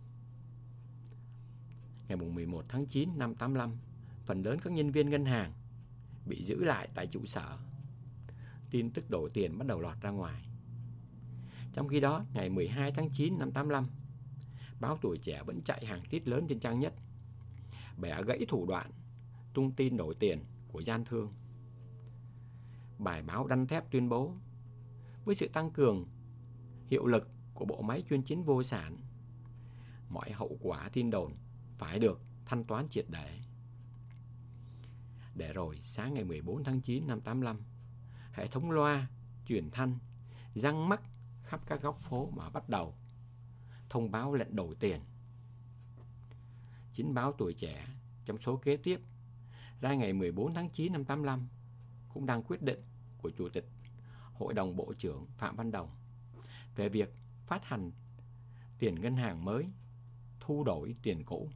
Ngày 11 tháng 9 năm 85, phần lớn các nhân viên ngân hàng bị giữ lại tại trụ sở. Tin tức đổi tiền bắt đầu lọt ra ngoài. Trong khi đó, ngày 12 tháng 9 năm 85, báo Tuổi Trẻ vẫn chạy hàng tít lớn trên trang nhất, bẻ gãy thủ đoạn tung tin đổi tiền của gian thương. Bài báo đanh thép tuyên bố: với sự tăng cường hiệu lực của bộ máy chuyên chính vô sản, mọi hậu quả tin đồn phải được thanh toán triệt để. Để rồi sáng ngày 14 tháng 9 năm 85, hệ thống loa, truyền thanh răng mắc khắp các góc phố mà bắt đầu thông báo lệnh đổi tiền. Chính báo Tuổi Trẻ trong số kế tiếp ra ngày 14 tháng 9 năm 85 cũng đăng quyết định của Chủ tịch Hội đồng Bộ trưởng Phạm Văn Đồng về việc phát hành tiền ngân hàng mới, thu đổi tiền cũ.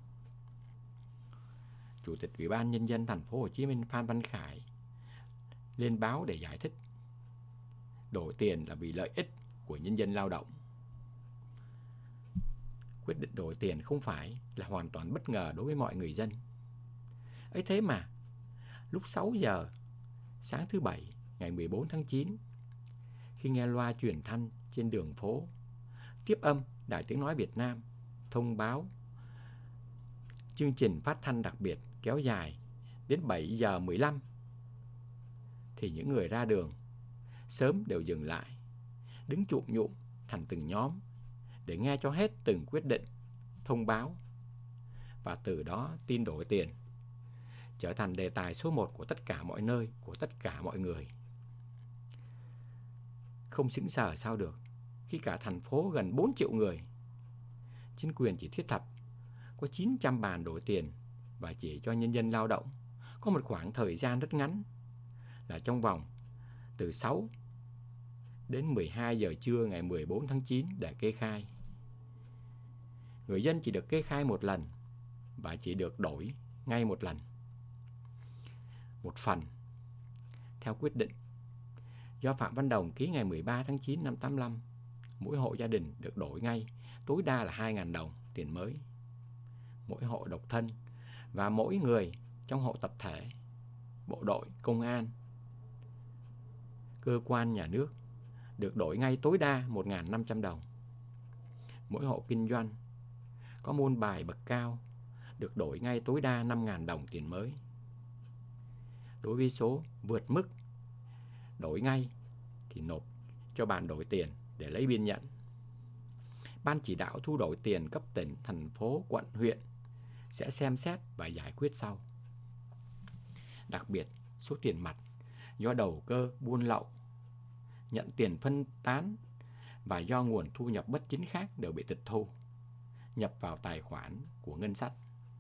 Chủ tịch Ủy ban Nhân dân thành phố Hồ Chí Minh Phan Văn Khải lên báo để giải thích đổi tiền là vì lợi ích của nhân dân lao động. Quyết định đổi tiền không phải là hoàn toàn bất ngờ đối với mọi người dân. Ấy thế mà, lúc 6 giờ sáng thứ Bảy ngày 14 tháng 9, khi nghe loa truyền thanh trên đường phố tiếp âm Đài Tiếng Nói Việt Nam thông báo chương trình phát thanh đặc biệt kéo dài đến 7 giờ 15, thì những người ra đường sớm đều dừng lại, đứng chụm nhụm thành từng nhóm để nghe cho hết từng quyết định, thông báo. Và từ đó tin đổi tiền trở thành đề tài số 1 của tất cả mọi nơi, của tất cả mọi người. Không sững sờ sao được khi cả thành phố gần 4 triệu người, chính quyền chỉ thiết lập có 900 bàn đổi tiền và chỉ cho nhân dân lao động có một khoảng thời gian rất ngắn là trong vòng từ 6 đến 12 giờ trưa ngày 14 tháng 9 để kê khai. Người dân chỉ được kê khai một lần và chỉ được đổi ngay một lần. Một phần theo quyết định do Phạm Văn Đồng ký ngày 13 tháng 9 năm 85, mỗi hộ gia đình được đổi ngay tối đa là 2.000 đồng tiền mới. Mỗi hộ độc thân và mỗi người trong hộ tập thể, bộ đội, công an, cơ quan nhà nước được đổi ngay tối đa 1.500 đồng. Mỗi hộ kinh doanh có môn bài bậc cao được đổi ngay tối đa 5.000 đồng tiền mới. Đối với số vượt mức đổi ngay thì nộp cho bàn đổi tiền để lấy biên nhận. Ban chỉ đạo thu đổi tiền cấp tỉnh, thành phố, quận, huyện sẽ xem xét và giải quyết sau. Đặc biệt, số tiền mặt do đầu cơ buôn lậu, nhận tiền phân tán và do nguồn thu nhập bất chính khác đều bị tịch thu, nhập vào tài khoản của ngân sách.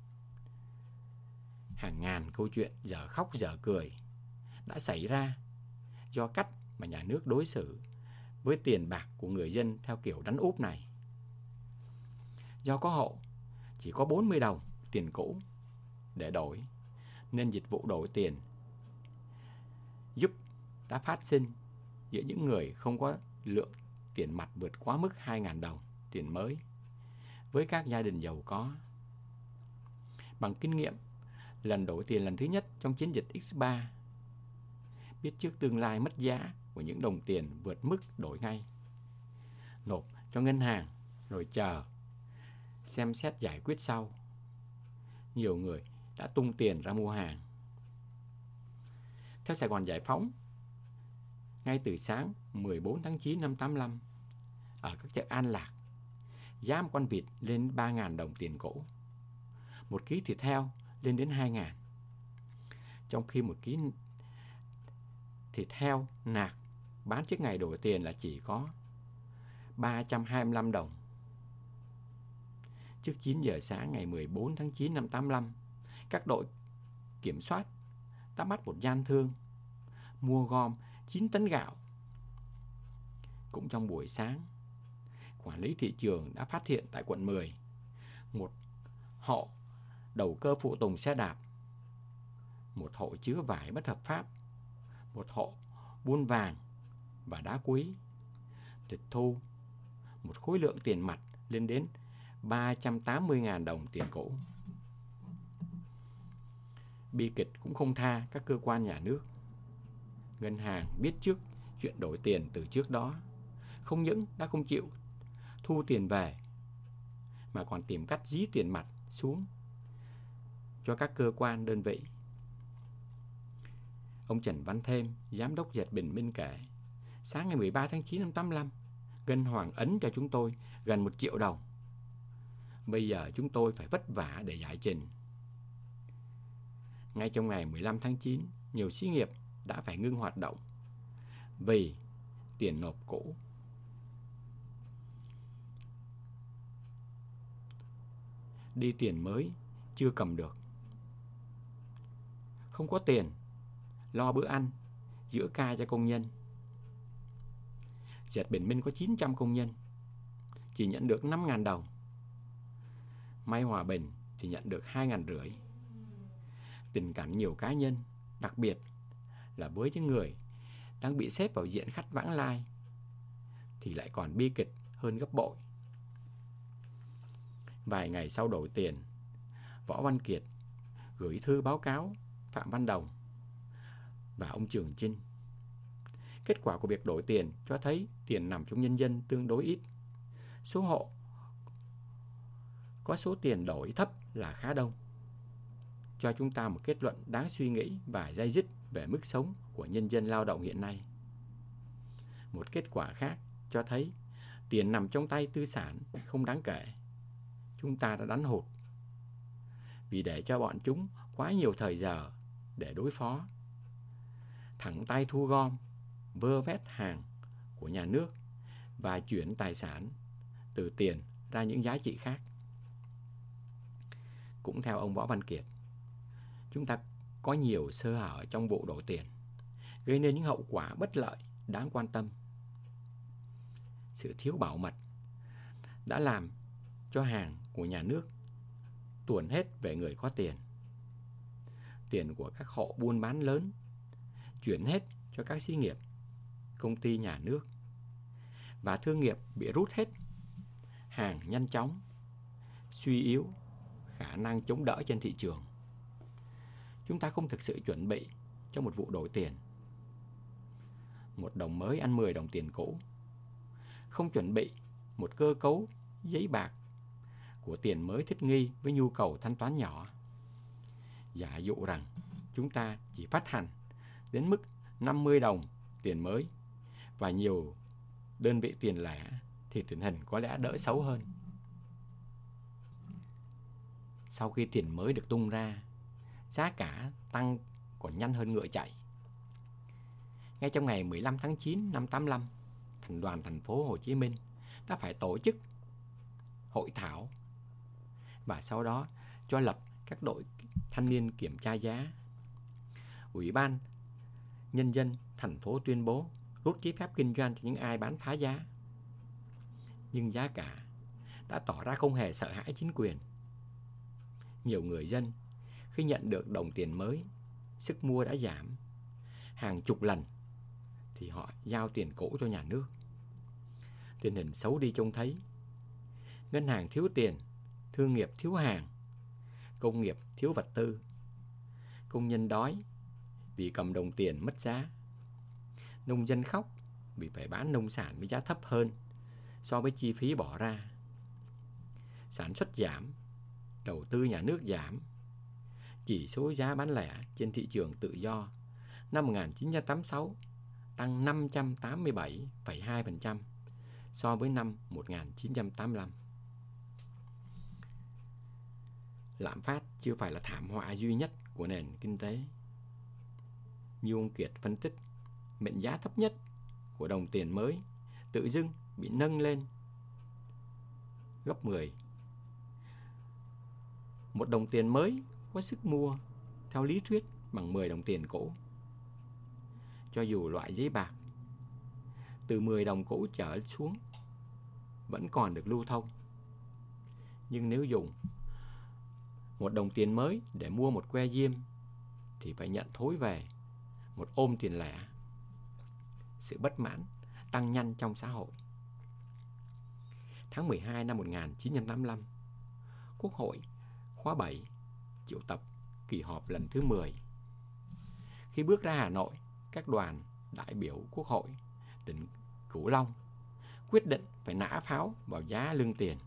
Hàng ngàn câu chuyện giờ khóc giờ cười đã xảy ra do cách mà nhà nước đối xử với tiền bạc của người dân theo kiểu đánh úp này. Do có hộ chỉ có 40 đồng tiền cũ để đổi, nên dịch vụ đổi tiền giúp đã phát sinh giữa những người không có lượng tiền mặt vượt quá mức 2.000 đồng tiền mới với các gia đình giàu có. Bằng kinh nghiệm lần đổi tiền lần thứ nhất trong chiến dịch X3, biết trước tương lai mất giá của những đồng tiền vượt mức đổi ngay, nộp cho ngân hàng rồi chờ xem xét giải quyết sau, nhiều người đã tung tiền ra mua hàng. Theo Sài Gòn Giải Phóng, ngay từ sáng 14 tháng 9 năm 85, ở các chợ An Lạc, giá một con vịt lên 3.000 đồng tiền cũ, một ký thịt heo lên đến 2.000, trong khi một ký thịt heo nạc bán trước ngày đổi tiền là chỉ có 325 đồng. Trước 9 giờ sáng ngày 14 tháng 9 năm 85, các đội kiểm soát đã bắt một gian thương mua gom 9 tấn gạo. Cũng trong buổi sáng, quản lý thị trường đã phát hiện tại quận 10 một hộ đầu cơ phụ tùng xe đạp, một hộ chứa vải bất hợp pháp, một hộ buôn vàng và đá quý, tịch thu một khối lượng tiền mặt lên đến 380.000 đồng tiền cũ. Bi kịch cũng không tha các cơ quan nhà nước. Ngân hàng biết trước chuyện đổi tiền từ trước đó, không những đã không chịu thu tiền về, mà còn tìm cách dí tiền mặt xuống cho các cơ quan đơn vị. Ông Trần Văn Thêm, giám đốc Dệt Bình Minh kể, sáng ngày 13 tháng 9 năm 85, Ngân Hoàng ấn cho chúng tôi gần 1 triệu đồng. Bây giờ chúng tôi phải vất vả để giải trình. Ngay trong ngày 15 tháng 9, nhiều xí nghiệp đã phải ngưng hoạt động vì tiền nộp cũ. Đi tiền mới chưa cầm được. Không có tiền lo bữa ăn giữa ca cho công nhân. Dệt Bình Minh có 900 công nhân, chỉ nhận được 5.000 đồng. May Hòa Bình thì nhận được 2.500. Tình cảnh nhiều cá nhân, đặc biệt là với những người đang bị xếp vào diện khách vãng lai, thì lại còn bi kịch hơn gấp bội. Vài ngày sau đổi tiền, Võ Văn Kiệt gửi thư báo cáo Phạm Văn Đồng và ông Trường Chinh. Kết quả của việc đổi tiền cho thấy tiền nằm trong nhân dân tương đối ít. Số hộ có số tiền đổi thấp là khá đông, cho chúng ta một kết luận đáng suy nghĩ và day dứt về mức sống của nhân dân lao động hiện nay. Một kết quả khác cho thấy tiền nằm trong tay tư sản không đáng kể. Chúng ta đã đánh hụt vì để cho bọn chúng quá nhiều thời giờ để đối phó, thẳng tay thu gom, vơ vét hàng của nhà nước và chuyển tài sản từ tiền ra những giá trị khác. Cũng theo ông Võ Văn Kiệt, chúng ta có nhiều sơ hở trong vụ đổi tiền, gây nên những hậu quả bất lợi đáng quan tâm. Sự thiếu bảo mật đã làm cho hàng của nhà nước tuồn hết về người có tiền. Tiền của các hộ buôn bán lớn chuyển hết cho các xí nghiệp, công ty nhà nước, và thương nghiệp bị rút hết hàng nhanh chóng, suy yếu khả năng chống đỡ trên thị trường. Chúng ta không thực sự chuẩn bị cho một vụ đổi tiền. 1 đồng mới ăn 10 đồng tiền cũ. Không chuẩn bị một cơ cấu giấy bạc của tiền mới thích nghi với nhu cầu thanh toán nhỏ. Giả dụ rằng chúng ta chỉ phát hành đến mức 50 đồng tiền mới và nhiều đơn vị tiền lẻ thì tình hình có lẽ đỡ xấu hơn. Sau khi tiền mới được tung ra, giá cả tăng còn nhanh hơn ngựa chạy. Ngay trong ngày 15 tháng 9 năm 85, Thành đoàn thành phố Hồ Chí Minh đã phải tổ chức hội thảo và sau đó cho lập các đội thanh niên kiểm tra giá. Ủy ban Nhân dân thành phố tuyên bố rút giấy phép kinh doanh cho những ai bán phá giá. Nhưng giá cả đã tỏ ra không hề sợ hãi chính quyền. Nhiều người dân khi nhận được đồng tiền mới, sức mua đã giảm hàng chục lần thì họ giao tiền cũ cho nhà nước. Tình hình xấu đi trông thấy. Ngân hàng thiếu tiền, thương nghiệp thiếu hàng, công nghiệp thiếu vật tư, công nhân đói vì cầm đồng tiền mất giá, nông dân khóc vì phải bán nông sản với giá thấp hơn so với chi phí bỏ ra, sản xuất giảm, đầu tư nhà nước giảm. Chỉ số giá bán lẻ trên thị trường tự do năm 1986 tăng 587,2% so với năm 1985. Lạm phát chưa phải là thảm họa duy nhất của nền kinh tế. Như ông Kiệt phân tích, mệnh giá thấp nhất của đồng tiền mới tự dưng bị nâng lên gấp 10. Một đồng tiền mới có sức mua theo lý thuyết bằng 10 đồng tiền cũ. Cho dù loại giấy bạc từ 10 đồng cũ trở xuống vẫn còn được lưu thông. Nhưng nếu dùng một đồng tiền mới để mua một que diêm thì phải nhận thối về một ôm tiền lẻ. Sự bất mãn tăng nhanh trong xã hội. Tháng 12 năm 1985, Quốc hội khóa 7 triệu tập kỳ họp lần thứ 10. Khi bước ra Hà Nội, các đoàn đại biểu Quốc hội tỉnh Cửu Long quyết định phải nã pháo vào giá lương tiền.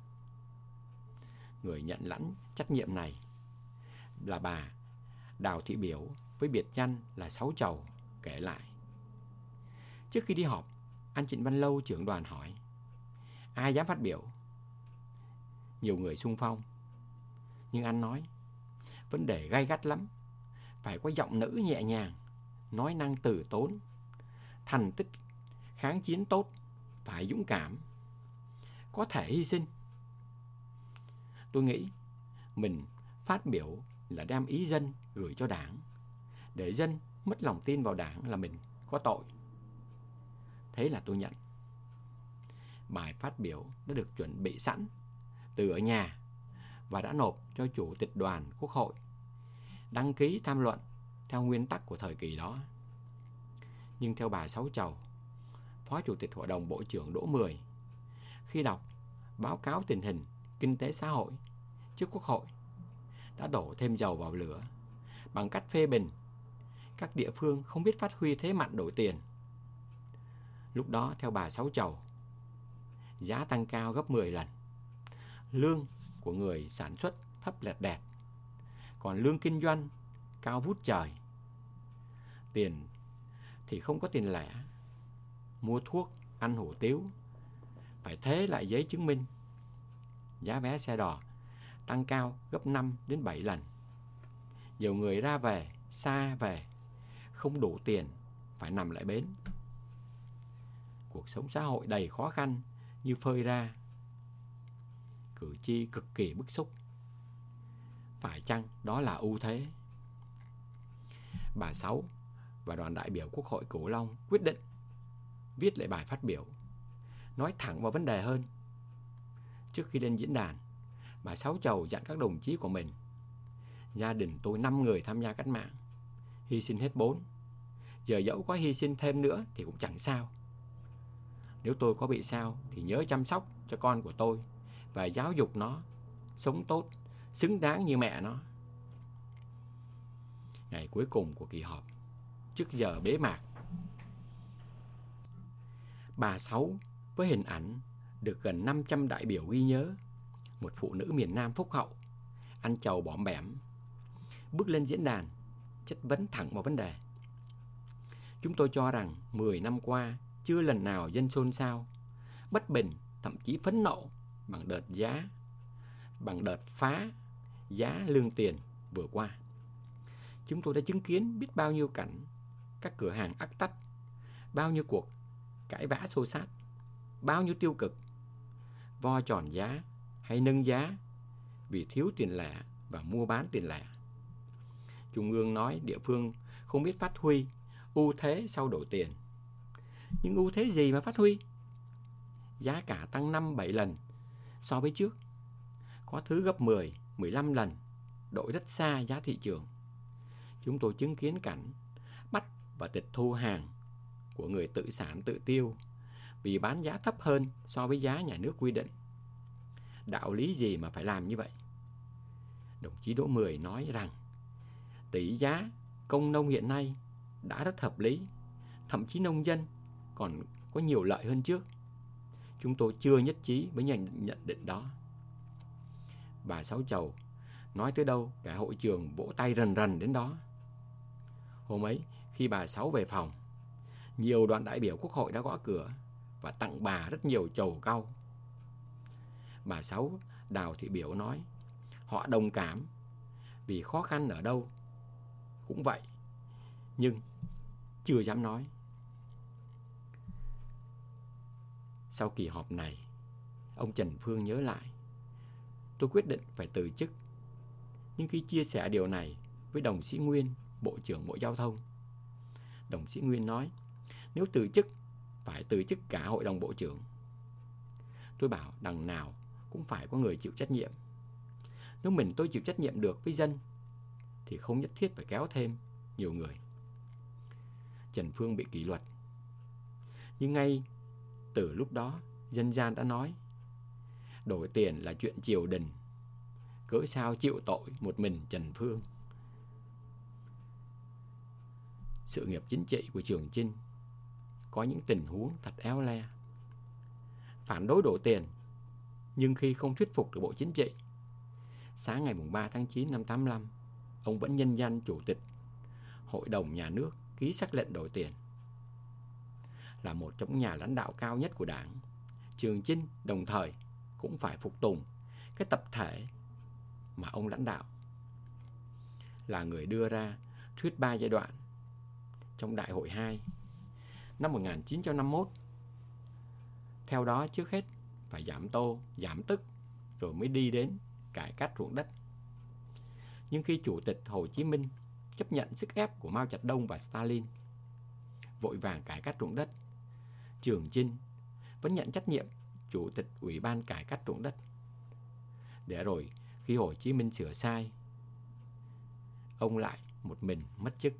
Người nhận lãnh trách nhiệm này là bà Đào Thị Biểu với biệt danh là Sáu Trầu kể lại. Trước khi đi họp, anh Trịnh Văn Lâu trưởng đoàn hỏi: ai dám phát biểu? Nhiều người xung phong. Nhưng anh nói: vấn đề gay gắt lắm, phải có giọng nữ nhẹ nhàng, nói năng từ tốn, thành tích kháng chiến tốt, phải dũng cảm, có thể hy sinh. Tôi nghĩ mình phát biểu là đem ý dân gửi cho Đảng, để dân mất lòng tin vào Đảng là mình có tội. Thế là tôi nhận. Bài phát biểu đã được chuẩn bị sẵn từ ở nhà và đã nộp cho Chủ tịch Đoàn Quốc hội đăng ký tham luận theo nguyên tắc của thời kỳ đó. Nhưng theo bà Sáu Trầu, Phó Chủ tịch Hội đồng Bộ trưởng Đỗ Mười, khi đọc báo cáo tình hình kinh tế xã hội trước Quốc hội, đã đổ thêm dầu vào lửa bằng cách phê bình các địa phương không biết phát huy thế mạnh đổi tiền. Lúc đó, theo bà Sáu Trầu, giá tăng cao gấp 10 lần, lương của người sản xuất thấp lẹt đẹt, còn lương kinh doanh cao vút trời. Tiền thì không có tiền lẻ, mua thuốc, ăn hủ tiếu phải thế lại giấy chứng minh. Giá vé xe đò tăng cao gấp 5 đến 7 lần. Nhiều người ra về, xa về, không đủ tiền, phải nằm lại bến. Cuộc sống xã hội đầy khó khăn như phơi ra. Cử tri cực kỳ bức xúc. Phải chăng đó là ưu thế? Bà Sáu và đoàn đại biểu Quốc hội Cửu Long quyết định viết lại bài phát biểu, nói thẳng vào vấn đề hơn. Trước khi lên diễn đàn, bà Sáu Trầu dặn các đồng chí của mình: gia đình tôi 5 người tham gia cách mạng, hy sinh hết 4. Giờ dẫu có hy sinh thêm nữa thì cũng chẳng sao. Nếu tôi có bị sao thì nhớ chăm sóc cho con của tôi và giáo dục nó sống tốt, xứng đáng như mẹ nó. Ngày cuối cùng của kỳ họp, trước giờ bế mạc, bà Sáu với hình ảnh được gần 500 đại biểu ghi nhớ, một phụ nữ miền Nam phúc hậu, ăn trầu bõm bẻm, bước lên diễn đàn chất vấn thẳng vào vấn đề. Chúng tôi cho rằng 10 năm qua chưa lần nào dân xôn xao, bất bình thậm chí phẫn nộ bằng đợt phá giá lương tiền vừa qua. Chúng tôi đã chứng kiến biết bao nhiêu cảnh các cửa hàng ắc tắc, bao nhiêu cuộc cãi vã xô xát, bao nhiêu tiêu cực, vo tròn giá hay nâng giá vì thiếu tiền lẻ và mua bán tiền lẻ. Trung ương nói địa phương không biết phát huy ưu thế sau đổi tiền. Nhưng ưu thế gì mà phát huy? Giá cả tăng 5-7 lần so với trước. Có thứ gấp 10-15 lần, đổi rất xa giá thị trường. Chúng tôi chứng kiến cảnh bắt và tịch thu hàng của người tự sản tự tiêu vì bán giá thấp hơn so với giá nhà nước quy định. Đạo lý gì mà phải làm như vậy? Đồng chí Đỗ Mười nói rằng tỷ giá công nông hiện nay đã rất hợp lý, thậm chí nông dân còn có nhiều lợi hơn trước. Chúng tôi chưa nhất trí với nhận định đó. Bà Sáu Chầu nói tới đâu cả hội trường vỗ tay rần rần đến đó. Hôm ấy khi bà Sáu về phòng, nhiều đoàn đại biểu Quốc hội đã gõ cửa và tặng bà rất nhiều trầu cau. Bà Sáu Đào Thị Biểu nói họ đồng cảm vì khó khăn ở đâu cũng vậy, nhưng chưa dám nói. Sau kỳ họp này, ông Trần Phương nhớ lại, tôi quyết định phải từ chức. Nhưng khi chia sẻ điều này với đồng sĩ Nguyên, Bộ trưởng Bộ Giao thông, đồng sĩ Nguyên nói, nếu từ chức, phải từ chức cả hội đồng bộ trưởng. Tôi bảo đằng nào cũng phải có người chịu trách nhiệm. Nếu mình tôi chịu trách nhiệm được với dân, thì không nhất thiết phải kéo thêm nhiều người. Trần Phương bị kỷ luật. Nhưng ngay từ lúc đó, dân gian đã nói, đổi tiền là chuyện triều đình, cớ sao chịu tội một mình Trần Phương. Sự nghiệp chính trị của Trường Chinh có những tình huống thật éo le. Phản đối đổi tiền, nhưng khi không thuyết phục được Bộ Chính trị, sáng ngày 3 tháng 9 năm 85, ông vẫn nhân danh Chủ tịch Hội đồng Nhà nước ký sắc lệnh đổi tiền. Là một trong những nhà lãnh đạo cao nhất của Đảng, Trường Chinh đồng thời cũng phải phục tùng cái tập thể mà ông lãnh đạo, là người đưa ra thuyết 3 giai đoạn trong Đại hội 2 năm 1951. Theo đó, trước hết phải giảm tô, giảm tức, rồi mới đi đến cải cách ruộng đất. Nhưng khi Chủ tịch Hồ Chí Minh chấp nhận sức ép của Mao Trạch Đông và Stalin, vội vàng cải cách ruộng đất, Trường Chinh vẫn nhận trách nhiệm Chủ tịch Ủy ban cải cách ruộng đất. Để rồi khi Hồ Chí Minh sửa sai, ông lại một mình mất chức.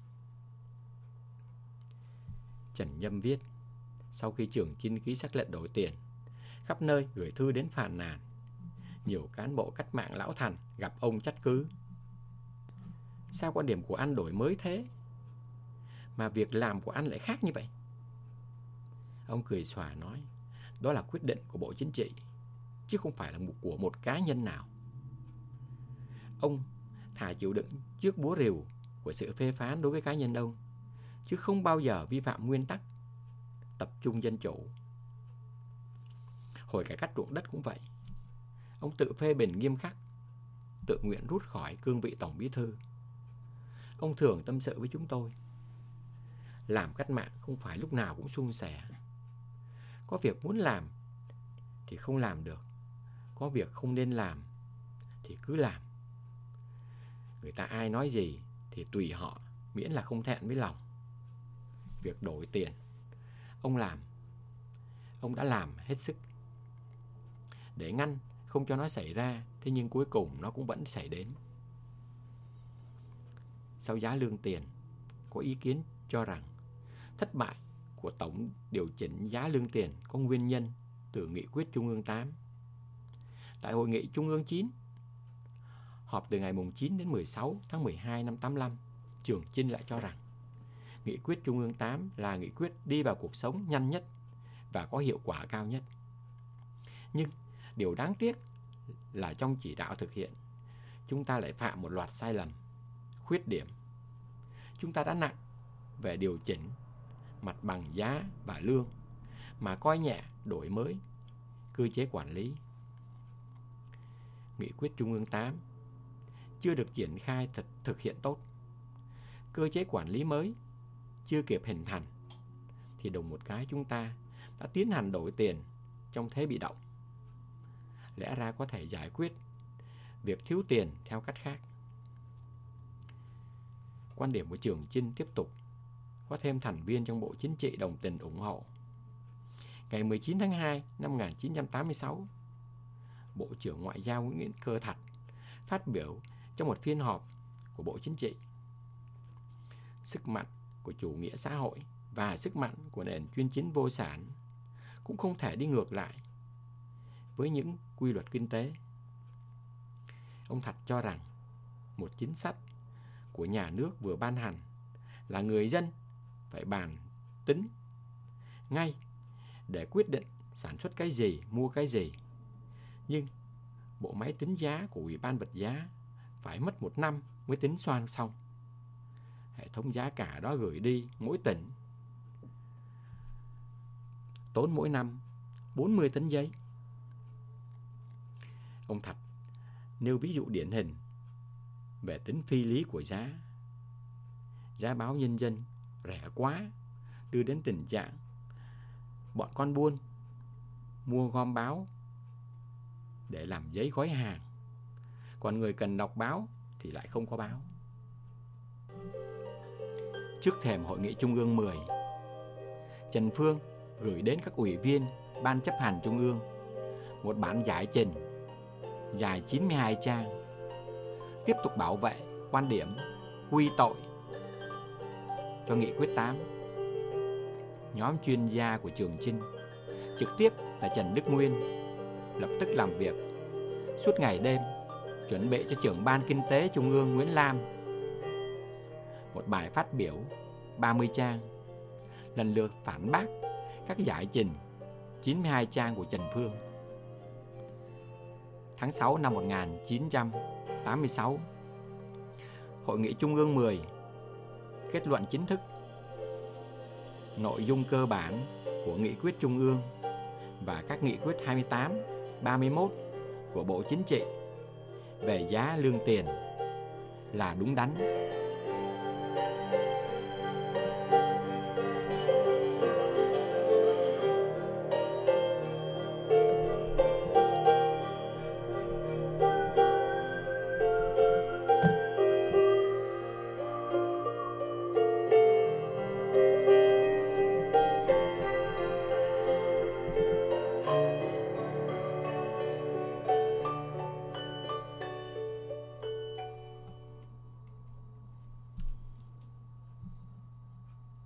Trần Nhâm viết, sau khi Trường Chinh ký sắc lệnh đổi tiền, khắp nơi gửi thư đến phàn nàn. Nhiều cán bộ cách mạng lão thành gặp ông trách cứ. Sao quan điểm của anh đổi mới thế, mà việc làm của anh lại khác như vậy? Ông cười xòa nói, đó là quyết định của Bộ Chính trị, chứ không phải là của một cá nhân nào. Ông thà chịu đựng trước búa rìu của sự phê phán đối với cá nhân ông, chứ không bao giờ vi phạm nguyên tắc tập trung dân chủ. Hồi cải cách ruộng đất cũng vậy. Ông tự phê bình nghiêm khắc, tự nguyện rút khỏi cương vị Tổng Bí thư. Ông thường tâm sự với chúng tôi, làm cách mạng không phải lúc nào cũng suôn sẻ. Có việc muốn làm thì không làm được, có việc không nên làm thì cứ làm. Người ta ai nói gì thì tùy họ, miễn là không thẹn với lòng. Việc đổi tiền, ông đã làm hết sức để ngăn không cho nó xảy ra, thế nhưng cuối cùng nó cũng vẫn xảy đến. Sau giá lương tiền, có ý kiến cho rằng thất bại của tổng điều chỉnh giá lương tiền có nguyên nhân từ nghị quyết Trung ương 8. Tại hội nghị Trung ương 9, họp từ ngày 9 đến 16 tháng 12 năm 85, Trường Chinh lại cho rằng nghị quyết Trung ương 8 là nghị quyết đi vào cuộc sống nhanh nhất và có hiệu quả cao nhất. Nhưng điều đáng tiếc là trong chỉ đạo thực hiện, chúng ta lại phạm một loạt sai lầm, khuyết điểm. Chúng ta đã nặng về điều chỉnh mặt bằng giá và lương, mà coi nhẹ đổi mới cơ chế quản lý. Nghị quyết Trung ương 8 chưa được triển khai thực hiện tốt. Cơ chế quản lý mới chưa kịp hình thành thì đùng một cái chúng ta đã tiến hành đổi tiền trong thế bị động. Lẽ ra có thể giải quyết việc thiếu tiền theo cách khác. Quan điểm của Trường Chinh tiếp tục có thêm thành viên trong Bộ Chính trị đồng tình ủng hộ. Ngày 19 tháng 2 năm 1986, Bộ trưởng Ngoại giao Nguyễn Cơ Thạch phát biểu trong một phiên họp của Bộ Chính trị. Sức mạnh của chủ nghĩa xã hội và sức mạnh của nền chuyên chính vô sản cũng không thể đi ngược lại với những quy luật kinh tế. Ông Thạch cho rằng một chính sách của nhà nước vừa ban hành là người dân phải bàn tính ngay để quyết định sản xuất cái gì, mua cái gì. Nhưng bộ máy tính giá của Ủy ban vật giá phải mất 1 năm mới tính soan xong. Hệ thống giá cả đó gửi đi mỗi tỉnh tốn mỗi năm 40 tấn giấy. Ông Thạch nêu ví dụ điển hình về tính phi lý của giá. Giá báo Nhân dân rẻ quá, đưa đến tình trạng bọn con buôn mua gom báo để làm giấy gói hàng, còn người cần đọc báo thì lại không có báo. Trước thềm Hội nghị Trung ương 10, Trần Phương gửi đến các ủy viên Ban chấp hành Trung ương một bản giải trình dài 92 trang, tiếp tục bảo vệ quan điểm quy tội cho Nghị quyết 8. Nhóm chuyên gia của Trường Chinh, trực tiếp là Trần Đức Nguyên, lập tức làm việc suốt ngày đêm chuẩn bị cho trưởng Ban Kinh tế Trung ương Nguyễn Lam một bài phát biểu 30 trang, lần lượt phản bác các giải trình 92 trang của Trần Phương. Tháng 6 năm 1986, Hội nghị Trung ương 10 kết luận chính thức nội dung cơ bản của Nghị quyết Trung ương và các Nghị quyết 28, 31 của Bộ Chính trị về giá lương tiền là đúng đắn,